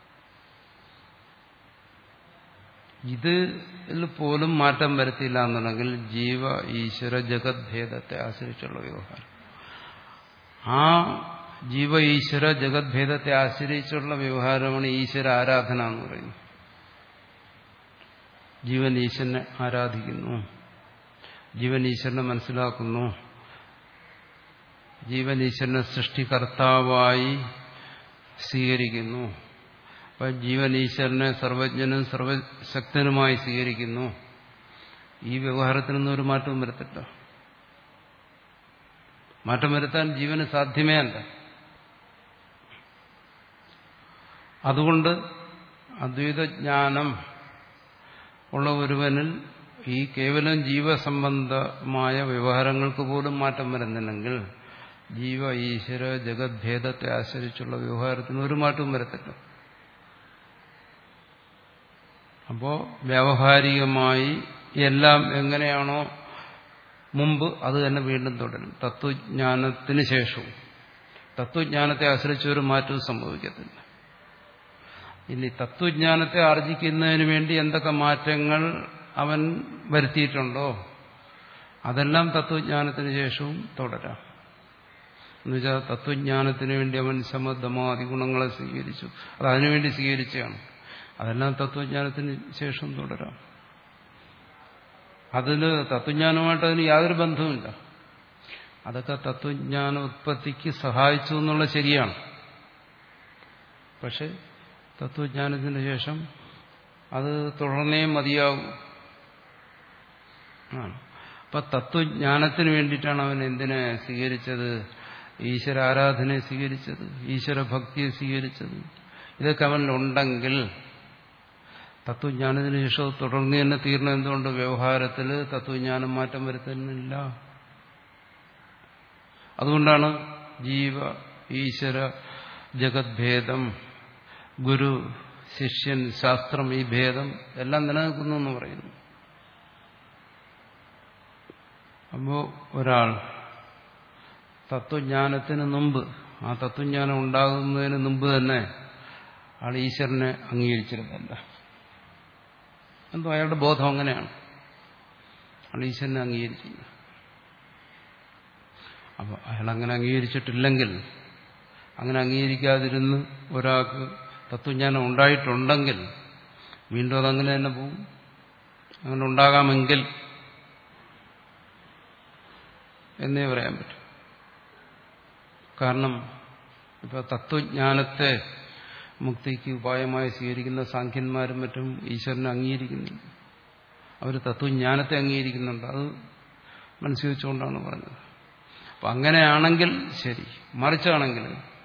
Speaker 1: ഇതിൽ പോലും മാറ്റം വരുത്തിയില്ല എന്നുണ്ടെങ്കിൽ ജീവ ഈശ്വര ജഗത് ഭേദത്തെ ആശ്രയിച്ചുള്ള വ്യവഹാരം, ആ ജീവ ഈശ്വര ജഗത് ഭേദത്തെ ആശ്രയിച്ചുള്ള വ്യവഹാരമാണ് ഈശ്വര ആരാധന എന്ന് പറയുന്നത്. ജീവൻ ഈശ്വരനെ ആരാധിക്കുന്നു, ജീവൻ ഈശ്വരനെ മനസ്സിലാക്കുന്നു, ജീവൻ ഈശ്വരനെ സൃഷ്ടികർത്താവായി സ്വീകരിക്കുന്നു. അപ്പം ജീവൻ ഈശ്വരനെ സർവജ്ഞനും സർവശക്തനുമായി സ്വീകരിക്കുന്നു. ഈ വ്യവഹാരത്തിനൊന്നും ഒരു മാറ്റവും വരുത്തില്ല. മാറ്റം വരുത്താൻ ജീവന് സാധ്യമേ അല്ല. അതുകൊണ്ട് അദ്വൈതജ്ഞാനം ഉള്ള ഒരുവനിൽ ഈ കേവലം ജീവസംബന്ധമായ വ്യവഹാരങ്ങൾക്ക് പോലും മാറ്റം വരുന്നില്ലെങ്കിൽ ജീവ ഈശ്വര ജഗദ്ഭേദത്തെ ആശ്രയിച്ചുള്ള വ്യവഹാരത്തിന് ഒരു മാറ്റവും വരത്തില്ല. അപ്പോ വ്യാവഹാരികമായി എല്ലാം എങ്ങനെയാണോ മുമ്പ് അത് തന്നെ വീണ്ടും തുടരും. തത്വജ്ഞാനത്തിന് ശേഷവും തത്വജ്ഞാനത്തെ ആശ്രയിച്ച് ഒരു മാറ്റവും സംഭവിക്കത്തില്ല. ഇനി തത്വജ്ഞാനത്തെ ആർജിക്കുന്നതിന് വേണ്ടി എന്തൊക്കെ മാറ്റങ്ങൾ അവൻ വരുത്തിയിട്ടുണ്ടോ അതെല്ലാം തത്വജ്ഞാനത്തിന് ശേഷവും തുടരാം. എന്നുവെച്ചാൽ തത്വജ്ഞാനത്തിന് വേണ്ടി അവൻ സമദമാദി ഗുണങ്ങളെ സ്വീകരിച്ചു, അത് അതിനുവേണ്ടി സ്വീകരിച്ചതാണ്. അതെല്ലാം തത്വജ്ഞാനത്തിന് ശേഷം തുടരാം. അതിന് തത്വജ്ഞാനമായിട്ട് അതിന് യാതൊരു ബന്ധവുമില്ല. അതൊക്കെ തത്വജ്ഞാന ഉത്പത്തിക്ക് സഹായിച്ചു എന്നുള്ള ശരിയാണ്. പക്ഷെ തത്വജ്ഞാനത്തിന് ശേഷം അത് തുടർന്നേ മതിയാവും. അപ്പൊ തത്വജ്ഞാനത്തിന് വേണ്ടിയിട്ടാണ് അവൻ എന്തിനെ സ്വീകരിച്ചത്? ഈശ്വര ആരാധനയെ സ്വീകരിച്ചത്, ഈശ്വര ഭക്തിയെ സ്വീകരിച്ചത്. ഇതൊക്കെ അവനിലുണ്ടെങ്കിൽ തത്വജ്ഞാനത്തിന് ശേഷം തുടർന്ന് തന്നെ തീർന്ന എന്തുകൊണ്ട് വ്യവഹാരത്തിൽ തത്വജ്ഞാനം മാറ്റം വരുത്തുന്നില്ല. അതുകൊണ്ടാണ് ജീവ ഈശ്വര ജഗദ്ഭേദം, ഗുരു ശിഷ്യൻ ശാസ്ത്രം, ഈ ഭേദം എല്ലാം നിലനിൽക്കുന്നു എന്ന് പറയുന്നു. അപ്പോ ഒരാൾ തത്വജ്ഞാനത്തിന് മുമ്പ്, ആ തത്വജ്ഞാനം ഉണ്ടാകുന്നതിന് മുമ്പ് തന്നെ ആൾ ഈശ്വരനെ അംഗീകരിച്ചിരുന്നല്ല. എന്തോ അയാളുടെ ബോധം അങ്ങനെയാണ്. ആൾ ഈശ്വരനെ അംഗീകരിച്ചില്ല. അപ്പൊ അയാൾ അങ്ങനെ അംഗീകരിച്ചിട്ടില്ലെങ്കിൽ, അങ്ങനെ അംഗീകരിക്കാതിരുന്ന് ഒരാൾക്ക് തത്വജ്ഞാനം ഉണ്ടായിട്ടുണ്ടെങ്കിൽ വീണ്ടും അതങ്ങനെ തന്നെ പോകും. അങ്ങനെ ഉണ്ടാകാമെങ്കിൽ എന്നേ പറയാൻ പറ്റും. കാരണം ഇപ്പൊ തത്വജ്ഞാനത്തെ മുക്തിക്ക് ഉപായമായി സ്വീകരിക്കുന്ന സാഖ്യന്മാരും മറ്റും ഈശ്വരനെ അംഗീകരിക്കുന്നില്ല. അവർ തത്വജ്ഞാനത്തെ അംഗീകരിക്കുന്നുണ്ട്. അത് മനസ്സിൽ വെച്ചുകൊണ്ടാണ് പറഞ്ഞത്. അപ്പം അങ്ങനെയാണെങ്കിൽ ശരി. മറിച്ചാണെങ്കിൽ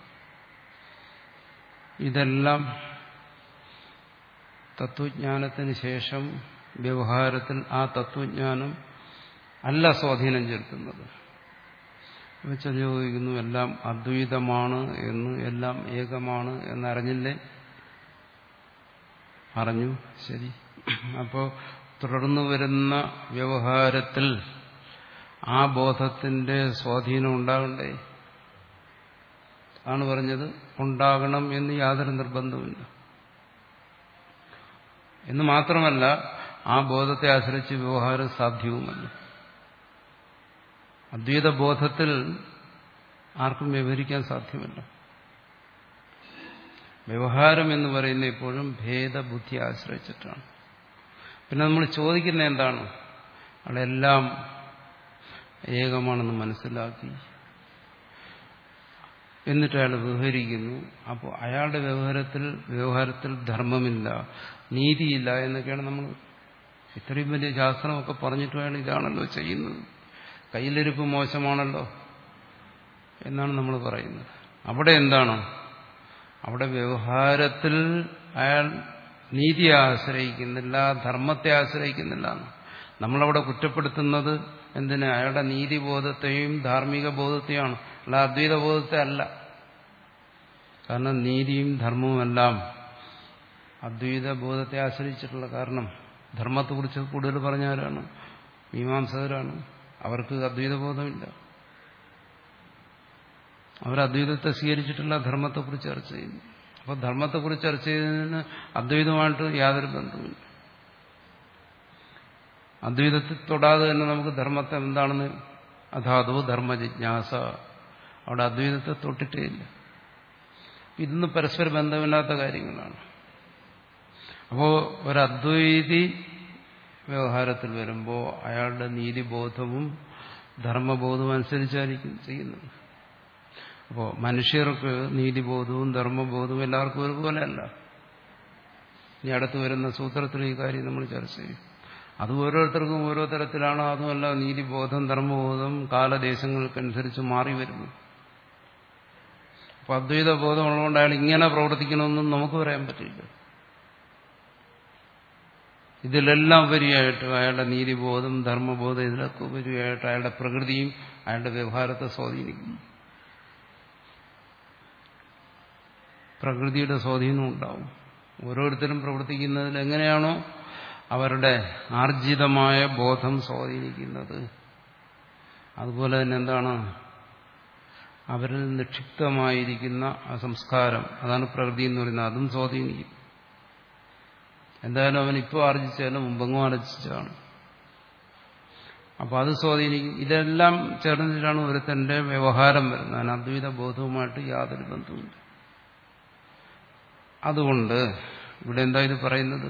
Speaker 1: ഇതെല്ലാം തത്വജ്ഞാനത്തിന് ശേഷം വ്യവഹാരത്തിൽ ആ തത്വജ്ഞാനം അല്ല സ്വാധീനം ചെലുത്തുന്നത്. വെച്ചാൽ ചോദിക്കുന്നു, എല്ലാം അദ്വൈതമാണ് എന്ന്, എല്ലാം ഏകമാണ് എന്നറിഞ്ഞില്ലേ? അറിഞ്ഞു, ശരി. അപ്പോൾ തുടർന്നു വരുന്ന വ്യവഹാരത്തിൽ ആ ബോധത്തിന്റെ സ്വാധീനം ഉണ്ടാകണ്ടേ? ആണ് പറഞ്ഞത്, ഉണ്ടാകണം എന്ന് യാതൊരു നിർബന്ധവുമില്ല. എന്ന് മാത്രമല്ല, ആ ബോധത്തെ ആശ്രയിച്ച് വ്യവഹാരം സാധ്യവുമല്ല. അദ്വൈത ബോധത്തിൽ ആർക്കും വ്യവഹരിക്കാൻ സാധ്യമല്ല. വ്യവഹാരം എന്ന് പറയുന്നത് എപ്പോഴും ഭേദബുദ്ധി ആശ്രയിച്ചിട്ടാണ്. പിന്നെ നമ്മൾ ചോദിക്കുന്ന എന്താണ്? അവിടെല്ലാം ഏകമാണെന്ന് മനസ്സിലാക്കി എന്നിട്ട് അയാൾ വ്യവഹരിക്കുന്നു. അപ്പോൾ അയാളുടെ വ്യവഹാരത്തിൽ വ്യവഹാരത്തിൽ ധർമ്മമില്ല, നീതിയില്ല എന്നൊക്കെയാണ് നമ്മൾ ഇത്രയും വലിയ ശാസ്ത്രമൊക്കെ പറഞ്ഞിട്ട് അയാൾ ഇതാണല്ലോ ചെയ്യുന്നത്, കയ്യിലിരിപ്പ് മോശമാണല്ലോ എന്നാണ് നമ്മൾ പറയുന്നത്. അവിടെ എന്താണ്? അവിടെ വ്യവഹാരത്തിൽ അയാൾ നീതിയെ ആശ്രയിക്കുന്നില്ല, ധർമ്മത്തെ ആശ്രയിക്കുന്നില്ല. നമ്മളവിടെ കുറ്റപ്പെടുത്തുന്നത് എന്തിനാ? അയാളുടെ നീതിബോധത്തെയും ധാർമ്മിക ബോധത്തെയാണ്, അല്ല അദ്വൈത ബോധത്തെ അല്ല. കാരണം നീതിയും ധർമ്മവുമെല്ലാം അദ്വൈത ബോധത്തെ ആശ്രയിച്ചിട്ടുള്ള. കാരണം ധർമ്മത്തെക്കുറിച്ച് കൂടുതൽ പറഞ്ഞവരാണ് മീമാംസകരാണ്. അവർക്ക് അദ്വൈത ബോധമില്ല. അവർ അദ്വൈതത്തെ സ്വീകരിച്ചിട്ടുള്ള ധർമ്മത്തെക്കുറിച്ച് ചർച്ച ചെയ്യുന്നു. അപ്പോൾ ധർമ്മത്തെക്കുറിച്ച് ചർച്ച ചെയ്യുന്നതിന് അദ്വൈതമായിട്ട് യാതൊരു ബന്ധവുമില്ല. അദ്വൈതത്തിൽ തൊടാതെ തന്നെ നമുക്ക് ധർമ്മത്തെ എന്താണെന്ന് അഥാതോ ധർമ്മ ജിജ്ഞാസ, അവിടെ അദ്വൈതത്തെ തൊട്ടിട്ടേ ഇല്ല. ഇതൊന്നും പരസ്പര ബന്ധമില്ലാത്ത കാര്യങ്ങളാണ്. അപ്പോൾ ഒരദ്വൈതി വ്യവഹാരത്തിൽ വരുമ്പോൾ അയാളുടെ നീതിബോധവും ധർമ്മബോധവും അനുസരിച്ചായിരിക്കും ചെയ്യുന്നത്. അപ്പോൾ മനുഷ്യർക്ക് നീതിബോധവും ധർമ്മബോധവും എല്ലാവർക്കും ഒരുപോലെയല്ല. ഇനി അടുത്ത് വരുന്ന സൂത്രത്തിൽ ഈ കാര്യം നമ്മൾ ചർച്ച ചെയ്യും. അത് ഓരോരുത്തർക്കും ഓരോ തരത്തിലാണോ, അതുമല്ല നീതിബോധം ധർമ്മബോധം കാലദേശങ്ങൾക്കനുസരിച്ച് മാറി വരുന്നു. അപ്പം അദ്വൈത ബോധം ഉള്ളതുകൊണ്ട് അയാൾ ഇങ്ങനെ പ്രവർത്തിക്കണമെന്നും നമുക്ക് പറയാൻ പറ്റില്ല. ഇതിലെല്ലാം ഉപരിയായിട്ട് അയാളുടെ നീതിബോധം ധർമ്മബോധം ഇതിലൊക്കെ ഉപരിയായിട്ട് അയാളുടെ പ്രകൃതിയും അയാളുടെ വ്യവഹാരത്തെ സ്വാധീനിക്കുന്നു. പ്രകൃതിയുടെ സ്വാധീനം ഉണ്ടാവും. ഓരോരുത്തരും പ്രവർത്തിക്കുന്നതിൽ എങ്ങനെയാണോ അവരുടെ ആർജിതമായ ബോധം സ്വാധീനിക്കുന്നത്, അതുപോലെ തന്നെ എന്താണ് അവരിൽ നിക്ഷിപ്തമായിരിക്കുന്ന ആ സംസ്കാരം, അതാണ് പ്രകൃതി എന്ന് പറയുന്നത്, അതും സ്വാധീനിക്കും. എന്തായാലും അവൻ ഇപ്പോൾ ആർജിച്ചാലും മുമ്പെങ്ങും ആർജിച്ചാണ്. അപ്പോൾ അത് സ്വാധീനിക്കും. ഇതെല്ലാം ചേർന്നിട്ടാണ് ഒരുത്തന്റെ വ്യവഹാരം വരുന്നത്. അതിന് അദ്വൈത ബോധവുമായിട്ട് യാതൊരു ബന്ധവുമില്ല. അതുകൊണ്ട് ഇവിടെ എന്താ ഇത് പറയുന്നത്?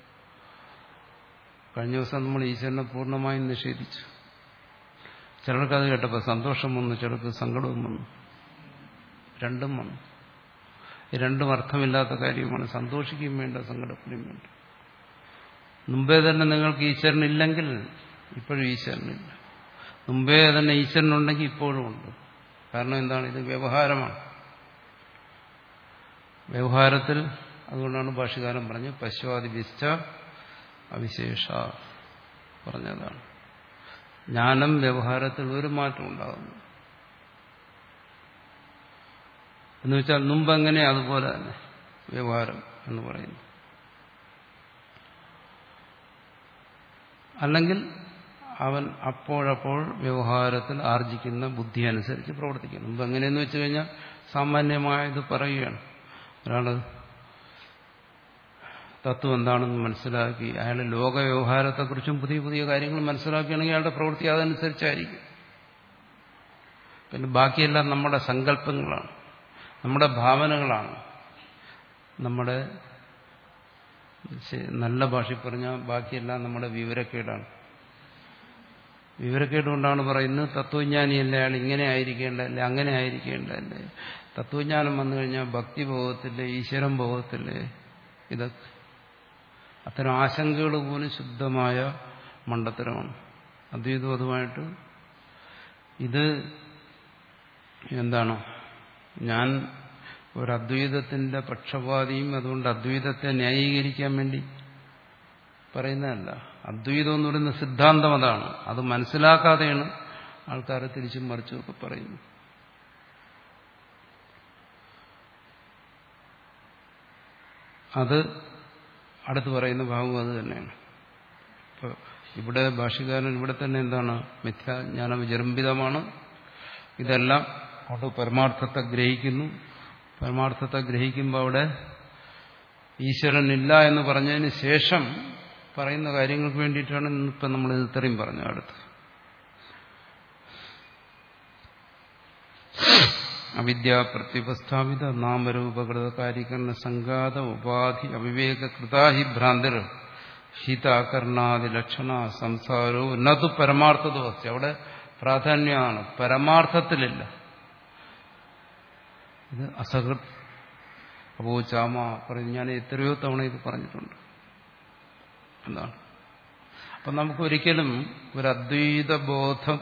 Speaker 1: കഴിഞ്ഞ ദിവസം നമ്മൾ ഈശ്വരനെ പൂർണ്ണമായും നിഷേധിച്ചു. ചിലർക്കത് കേട്ടപ്പോൾ സന്തോഷം വന്നു, ചിലർക്ക് സങ്കടവും വന്നു, രണ്ടും വന്നു. ഈ രണ്ടും അർത്ഥമില്ലാത്ത കാര്യമാണ്. സന്തോഷിക്കുകയും വേണ്ട, സങ്കടപ്പെടുകയും വേണ്ട. മുമ്പേ തന്നെ നിങ്ങൾക്ക് ഈശ്വരനില്ലെങ്കിൽ ഇപ്പോഴും ഈശ്വരനില്ല. മുമ്പേ തന്നെ ഈശ്വരനുണ്ടെങ്കിൽ ഇപ്പോഴും ഉണ്ട്. കാരണം എന്താണ്? ഇത് വ്യവഹാരമാണ്. വ്യവഹാരത്തിൽ അതുകൊണ്ടാണ് ഭാഷ്യകാരൻ പറഞ്ഞ് പശ്വാദിഭിശ്ച അവിശേഷ പറഞ്ഞതാണ്. ജ്ഞാനം വ്യവഹാരത്തിൽ ഒരു മാറ്റം ഉണ്ടാകുന്നു എന്ന് വെച്ചാൽ മുമ്പെങ്ങനെ അതുപോലെ തന്നെ വ്യവഹാരം എന്ന് പറയുന്നു. അല്ലെങ്കിൽ അവൻ അപ്പോഴപ്പോൾ വ്യവഹാരത്തിൽ ആർജിക്കുന്ന ബുദ്ധി അനുസരിച്ച് പ്രവർത്തിക്കുന്നു. മുമ്പ് എങ്ങനെയെന്ന് വെച്ച് കഴിഞ്ഞാൽ സാമാന്യമായ ഇത് പറയുകയാണ്. ഒരാള് തത്വം എന്താണെന്ന് മനസ്സിലാക്കി അയാൾ ലോക വ്യവഹാരത്തെക്കുറിച്ചും പുതിയ പുതിയ കാര്യങ്ങൾ മനസ്സിലാക്കുകയാണെങ്കിൽ അയാളുടെ പ്രവൃത്തി അതനുസരിച്ചായിരിക്കും. പിന്നെ ബാക്കിയെല്ലാം നമ്മുടെ സങ്കല്പങ്ങളാണ്, നമ്മുടെ ഭാവനകളാണ്, നമ്മുടെ നല്ല ഭാഷയിൽ പറഞ്ഞാൽ ബാക്കിയെല്ലാം നമ്മുടെ വിവരക്കേടാണ്. വിവരക്കേട് കൊണ്ടാണ് പറയുന്നത് തത്വജ്ഞാനിയല്ല അയാൾ ഇങ്ങനെ ആയിരിക്കേണ്ടതല്ലേ, അങ്ങനെ ആയിരിക്കേണ്ടതല്ലേ. തത്വജ്ഞാനം വന്നു കഴിഞ്ഞാൽ ഭക്തിബോധത്തില്ലേ, ഈശ്വരം ബോധത്തില്ലേ, ഇതൊക്കെ അത്തരം ആശങ്കകൾ പോലും ശുദ്ധമായ മണ്ടത്തരമാണ്. അദ്വൈതം അതുമായിട്ട് ഇത് എന്താണ്, ഞാൻ ഒരു അദ്വൈതത്തിന്റെ പക്ഷപാതിയും അതുകൊണ്ട് അദ്വൈതത്തെ ന്യായീകരിക്കാൻ വേണ്ടി പറയുന്നതല്ല. അദ്വൈതം എന്ന് പറയുന്ന സിദ്ധാന്തം അതാണ്. അത് മനസ്സിലാക്കാതെയാണ് ആൾക്കാരെ തിരിച്ചും മറിച്ചുമൊക്കെ പറയുന്നത്. അത് അടുത്ത് പറയുന്ന ഭാഗം അത് തന്നെയാണ്. ഇപ്പോൾ ഇവിടെ ഭാഷ്യകാരൻ ഇവിടെ തന്നെ എന്താണ്, മിഥ്യാജ്ഞാന വിജൃംഭിതമാണ്, ഇതെല്ലാം കൊണ്ട് പരമാർത്ഥത്തെ ഗ്രഹിക്കുന്നു. പരമാർത്ഥത്തെ ഗ്രഹിക്കുമ്പോൾ അവിടെ ഈശ്വരനില്ല എന്ന് പറഞ്ഞതിന് ശേഷം പറയുന്ന കാര്യങ്ങൾക്ക് വേണ്ടിയിട്ടാണ് ഇപ്പം നമ്മൾ ഇത്രയും പറഞ്ഞു. അടുത്ത് അവിദ്യ പ്രത്യുപസ്ഥാപിത നാമരൂപകൃത കാര്യകരണ സംഘാത ഉപാധി അവിവേകൃതാഹി ഭ്രാന്തിർ ഹിതാകർണാദി ലക്ഷണ സംസാരോ നതു പരമാർത്ഥതോ അസ്തി. അവിടെ പ്രാധാന്യമാണ്, പരമാർത്ഥത്തിലില്ല. ഇത് അസഹൃത് അപ്പോ ചാമ പറഞ്ഞു. ഞാൻ എത്രയോ തവണ ഇത് പറഞ്ഞിട്ടുണ്ട്. എന്താണ് അപ്പം നമുക്കൊരിക്കലും ഒരു അദ്വൈത ബോധം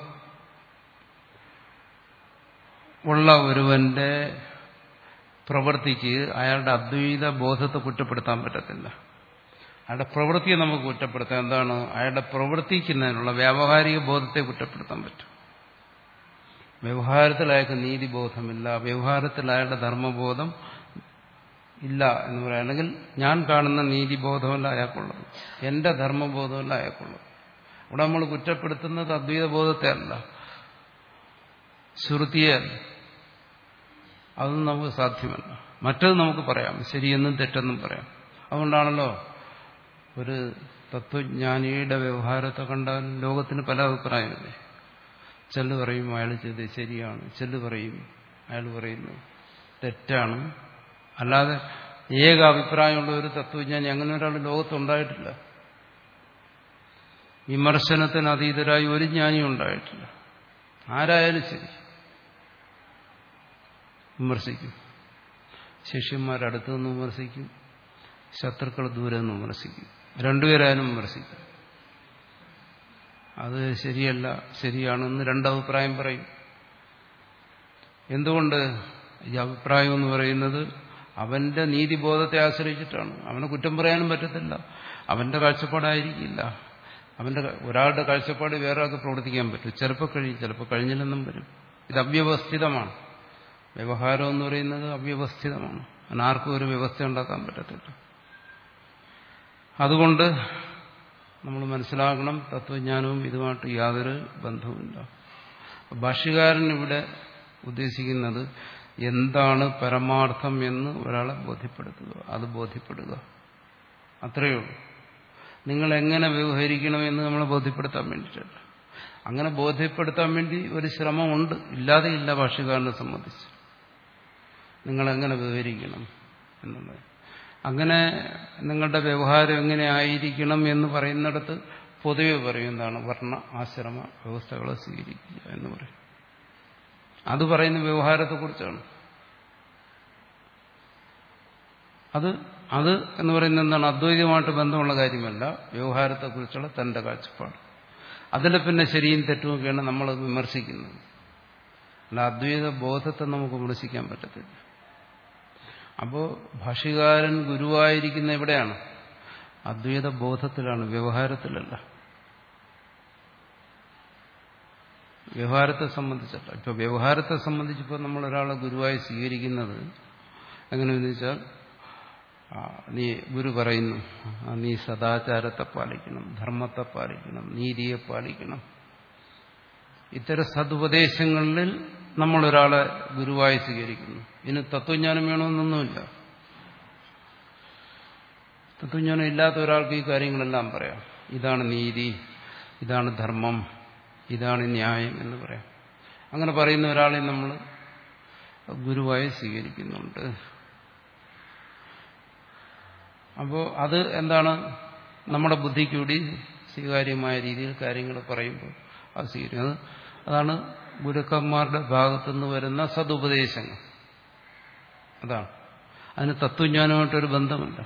Speaker 1: ഉള്ള ഒരുവന്റെ പ്രവൃത്തിക്ക് അയാളുടെ അദ്വൈത ബോധത്തെ കുറ്റപ്പെടുത്താൻ പറ്റത്തില്ല. അയാളുടെ പ്രവൃത്തിയെ നമുക്ക് കുറ്റപ്പെടുത്താം. എന്താണ്, അയാളുടെ പ്രവർത്തിക്കുന്നതിനുള്ള വ്യാവഹാരിക ബോധത്തെ കുറ്റപ്പെടുത്താൻ പറ്റും. വ്യവഹാരത്തിൽ അയാൾക്ക് നീതിബോധമില്ല, വ്യവഹാരത്തിൽ അയാളുടെ ധർമ്മബോധം ഇല്ല എന്ന് പറയാം. അല്ലെങ്കിൽ ഞാൻ കാണുന്ന നീതിബോധമല്ല അയാൾക്കുള്ളത്, എന്റെ ധർമ്മബോധമല്ല അയാൾക്കുള്ളത്. ഇവിടെ നമ്മൾ കുറ്റപ്പെടുത്തുന്നത് അദ്വൈത ബോധത്തെ അല്ല, ശ്രുതിയെ അല്ല. അതൊന്നും നമുക്ക് സാധ്യമല്ല. മറ്റത് നമുക്ക് പറയാം, ശരിയെന്നും തെറ്റെന്നും പറയാം. അതുകൊണ്ടാണല്ലോ ഒരു തത്വജ്ഞാനിയുടെ വ്യവഹാരത്തെ കണ്ടാൽ ലോകത്തിന് പല അഭിപ്രായമില്ലേ. ചെല്ലു പറയും അയാൾ ചെയ്ത് ശരിയാണ്, ചെല്ലു പറയും അയാൾ പറയുന്നു തെറ്റാണ്. അല്ലാതെ ഏക അഭിപ്രായമുള്ള ഒരു തത്വജ്ഞാനി അങ്ങനെ ഒരാൾ ലോകത്തുണ്ടായിട്ടില്ല. വിമർശനത്തിന് അതീതരായി ഒരു ജ്ഞാനിയും ഉണ്ടായിട്ടില്ല. ആരായാലും ശരി. വിമർശിക്കും. ശിഷ്യന്മാരടുത്തു നിന്ന് വിമർശിക്കും, ശത്രുക്കൾ ദൂരെ നിന്ന് വിമർശിക്കും. രണ്ടുപേരായാലും വിമർശിക്കും. അത് ശരിയല്ല, ശരിയാണെന്ന് രണ്ടഭിപ്രായം പറയും. എന്തുകൊണ്ട്? ഈ അഭിപ്രായം എന്ന് പറയുന്നത് അവന്റെ നീതിബോധത്തെ ആശ്രയിച്ചിട്ടാണ്. അവനെ കുറ്റം പറയാനും പറ്റത്തില്ല. അവന്റെ കാഴ്ചപ്പാടായിരിക്കില്ല. അവന്റെ ഒരാളുടെ കാഴ്ചപ്പാട് വേറെ ആൾക്ക് പ്രവർത്തിക്കാൻ പറ്റും. ചിലപ്പോൾ കഴിയും, ചിലപ്പോൾ കഴിഞ്ഞില്ലെന്നും വരും. ഇത് അവ്യവസ്ഥിതമാണ്. വ്യവഹാരം എന്ന് പറയുന്നത് അവ്യവസ്ഥിതമാണ്. അതിനാർക്കും ഒരു വ്യവസ്ഥ ഉണ്ടാക്കാൻ പറ്റത്തില്ല. അതുകൊണ്ട് നമ്മൾ മനസ്സിലാക്കണം, തത്വജ്ഞാനവും ഇതുമായിട്ട് യാതൊരു ബന്ധവുമില്ല. ഭാഷ്യകാരൻ ഇവിടെ ഉദ്ദേശിക്കുന്നത് എന്താണ് പരമാർത്ഥം എന്ന് ഒരാളെ ബോധ്യപ്പെടുത്തുക, അത് ബോധ്യപ്പെടുക, അത്രയേ ഉള്ളൂ. നിങ്ങൾ എങ്ങനെ വ്യവഹരിക്കണമെന്ന് നമ്മളെ ബോധ്യപ്പെടുത്താൻ വേണ്ടിയിട്ടല്ല. അങ്ങനെ ബോധ്യപ്പെടുത്താൻ വേണ്ടി ഒരു ശ്രമമുണ്ട്, ഇല്ലാതെ ഇല്ല. ഭാഷ്യകാരനെ സംബന്ധിച്ച് നിങ്ങളെങ്ങനെ വ്യവഹരിക്കണം എന്നുള്ളത്, അങ്ങനെ നിങ്ങളുടെ വ്യവഹാരം എങ്ങനെ ആയിരിക്കണം എന്ന് പറയുന്നിടത്ത് പൊതുവെ പറയും എന്താണ്, വർണ്ണ ആശ്രമ വ്യവസ്ഥകളെ സ്വീകരിക്കുക എന്ന് പറയും. അത് പറയുന്ന വ്യവഹാരത്തെക്കുറിച്ചാണ്. അത് അത് എന്ന് പറയുന്നത് എന്താണ്, അദ്വൈതമായിട്ട് ബന്ധമുള്ള കാര്യമല്ല, വ്യവഹാരത്തെക്കുറിച്ചുള്ള തന്റെ കാഴ്ചപ്പാട്. അതിൽ പിന്നെ ശരിയും തെറ്റുമൊക്കെയാണ് നമ്മൾ വിമർശിക്കുന്നത്. അല്ല, അദ്വൈത ബോധത്തെ നമുക്ക് വിമർശിക്കാൻ പറ്റത്തില്ല. അപ്പോൾ ഭാഷ്യകാരൻ ഗുരുവായിരിക്കുന്ന എവിടെയാണ്? അദ്വൈത ബോധത്തിലാണ്, വ്യവഹാരത്തിലല്ല. വ്യവഹാരത്തെ സംബന്ധിച്ചല്ല. ഇപ്പൊ വ്യവഹാരത്തെ സംബന്ധിച്ചിപ്പോൾ നമ്മൾ ഒരാളെ ഗുരുവായി സ്വീകരിക്കുന്നത് എങ്ങനെയെന്ന് വെച്ചാൽ, നീ ഗുരു പറയുന്നു നീ സദാചാരത്തെ പാലിക്കണം, ധർമ്മത്തെ പാലിക്കണം, നീതിയെ പാലിക്കണം. ഇത്തരം സതുപദേശങ്ങളിൽ നമ്മളൊരാളെ ഗുരുവായി സ്വീകരിക്കുന്നു. ഇതിന് തത്വജ്ഞാനം വേണമെന്നൊന്നുമില്ല. തത്വജ്ഞാനം ഇല്ലാത്ത ഒരാൾക്ക് ഈ കാര്യങ്ങളെല്ലാം പറയാം. ഇതാണ് നീതി, ഇതാണ് ധർമ്മം, ഇതാണ് ന്യായം എന്ന് പറയാം. അങ്ങനെ പറയുന്ന ഒരാളെ നമ്മൾ ഗുരുവായി സ്വീകരിക്കുന്നുണ്ട്. അപ്പോൾ അത് എന്താണ്, നമ്മുടെ ബുദ്ധിക്ക് കൂടി സ്വീകാര്യമായ രീതിയിൽ കാര്യങ്ങൾ പറയുമ്പോൾ അത് സ്വീകരിക്കുന്നത്. അതാണ് ഗുരുക്കന്മാരുടെ ഭാഗത്തുനിന്ന് വരുന്ന സതുപദേശങ്ങൾ. അതാണ്. അതിന് തത്വജ്ഞാനമായിട്ടൊരു ബന്ധമില്ല.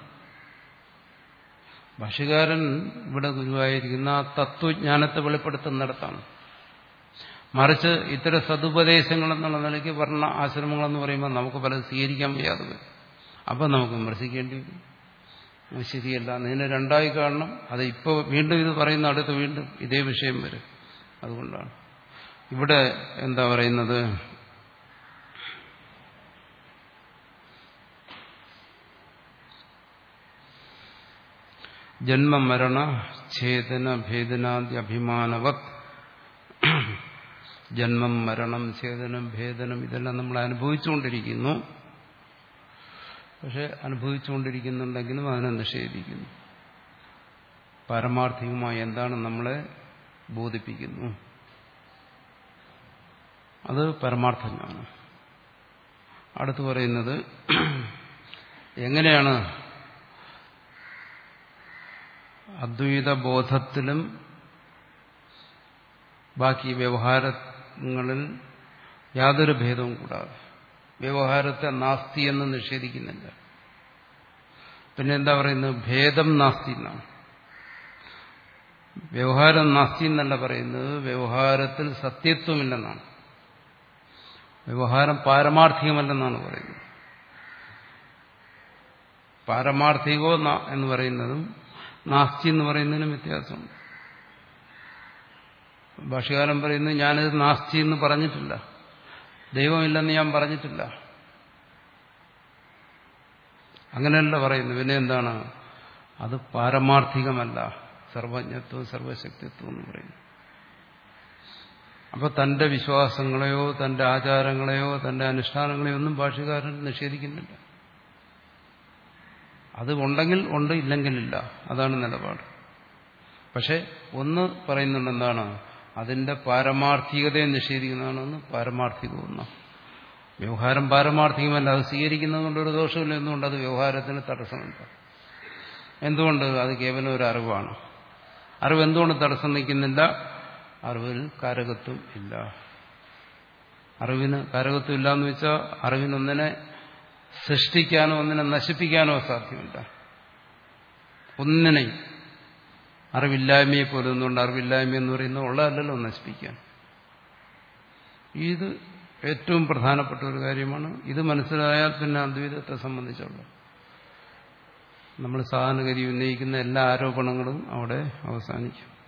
Speaker 1: ഭാഷ്യകാരൻ ഇവിടെ ഗുരുവായിരിക്കുന്ന ആ തത്വജ്ഞാനത്തെ വെളിപ്പെടുത്തുന്നിടത്താണ്. മറിച്ച് ഇത്തരം സതുപദേശങ്ങൾ എന്നുള്ള നിലയ്ക്ക് വർണ്ണ ആശ്രമങ്ങളെന്ന് പറയുമ്പോൾ നമുക്ക് പലത് സ്വീകരിക്കാൻ വയ്യാതെ വരും. അപ്പം നമുക്ക് വിമർശിക്കേണ്ടി വരും. ശരിയല്ല, ഇതിനെ രണ്ടായി കാണണം. അത് ഇപ്പോൾ വീണ്ടും ഇത് പറയുന്ന അടുത്ത് വീണ്ടും ഇതേ വിഷയം വരും. അതുകൊണ്ടാണ് ഇവിടെ എന്താ പറയുന്നത്, ജന്മമരണ ഛേദന ഭേദനാദി അഭിമാനവത്. ജന്മം, മരണം, ഛേദനം, ഭേദനം ഇതെല്ലാം നമ്മൾ അനുഭവിച്ചുകൊണ്ടിരിക്കുന്നു. പക്ഷെ അനുഭവിച്ചുകൊണ്ടിരിക്കുന്നുണ്ടെങ്കിലും അതിനെ നിഷേധിക്കുന്നു. പാരമാർത്ഥികമായി എന്താണ് നമ്മളെ ബോധിപ്പിക്കുന്നു, അത് പരമാർത്ഥജ്ഞാനം. അടുത്ത് പറയുന്നത് എങ്ങനെയാണ് അദ്വൈത ബോധത്തിലും ബാക്കി വ്യവഹാരങ്ങളിൽ യാതൊരു ഭേദവും കൂടാതെ, വ്യവഹാരത്തെ നാസ്തി എന്ന് നിഷേധിക്കുന്നില്ല. പിന്നെ എന്താ പറയുന്നത്, ഭേദം നാസ്തി എന്നാണ്. വ്യവഹാരം നാസ്തി എന്നല്ല പറയുന്നത്, വ്യവഹാരത്തിൽ സത്യത്വമില്ലെന്നാണ്. വ്യവഹാരം പാരമാർത്ഥികമല്ലെന്നാണ് പറയുന്നത്. പാരമാർത്ഥികോ എന്ന് പറയുന്നതും നാസ്തി എന്ന് പറയുന്നതിനും വ്യത്യാസമുണ്ട്. ഭാഷ്യകാരൻ പറയുന്നത് ഞാനിത് നാസ്തി എന്ന് പറഞ്ഞിട്ടില്ല, ദൈവമില്ലെന്ന് ഞാൻ പറഞ്ഞിട്ടില്ല, അങ്ങനെയല്ല പറയുന്നത്. പിന്നെ എന്താണ്, അത് പാരമാർത്ഥികമല്ല, സർവജ്ഞത്വം സർവശക്തിത്വം എന്ന് പറയുന്നു. അപ്പോൾ തന്റെ വിശ്വാസങ്ങളെയോ തന്റെ ആചാരങ്ങളെയോ തന്റെ അനുഷ്ഠാനങ്ങളെയോ ഒന്നും ഭാഷ്യകാരൻ നിഷേധിക്കുന്നില്ല. അത് ഉണ്ടെങ്കിൽ ഉണ്ട്, ഇല്ലെങ്കിലില്ല, അതാണ് നിലപാട്. പക്ഷെ ഒന്ന് പറയുന്നുണ്ട്, എന്താണ്, അതിന്റെ പാരമാർത്ഥികതയെ നിഷേധിക്കുന്നതാണെന്ന്. പാരമാർത്ഥികമെന്ന് വ്യവഹാരം പാരമാർത്ഥികമല്ല, അത് സ്വീകരിക്കുന്നത് കൊണ്ടൊരു ദോഷമില്ല. എന്തുകൊണ്ട്? അത് വ്യവഹാരത്തിന് തടസ്സമുണ്ട്. എന്തുകൊണ്ട്? അത് കേവലം ഒരു അറിവാണ്. അറിവ് എന്തുകൊണ്ട് തടസ്സം നിൽക്കുന്നില്ല? അറിവിൽ കാരകത്വം ഇല്ല. അറിവിന് കാരകത്വം ഇല്ലാന്ന് വെച്ചാൽ അറിവിനൊന്നിനെ സൃഷ്ടിക്കാനോ ഒന്നിനെ നശിപ്പിക്കാനോ സാധ്യമല്ല. ഒന്നിനെയും അറിവില്ലായ്മയെ പോലെ ഒന്നുകൊണ്ട് അറിവില്ലായ്മ എന്ന് പറയുന്നത് ഉള്ളതല്ലല്ലോ നശിപ്പിക്കാൻ. ഇത് ഏറ്റവും പ്രധാനപ്പെട്ട ഒരു കാര്യമാണ്. ഇത് മനസ്സിലായാൽ പിന്നെ അദ്വൈതത്തെ സംബന്ധിച്ചുള്ള നമ്മൾ സാധാരണഗതി ഉന്നയിക്കുന്ന എല്ലാ ആരോപണങ്ങളും അവിടെ അവസാനിക്കും.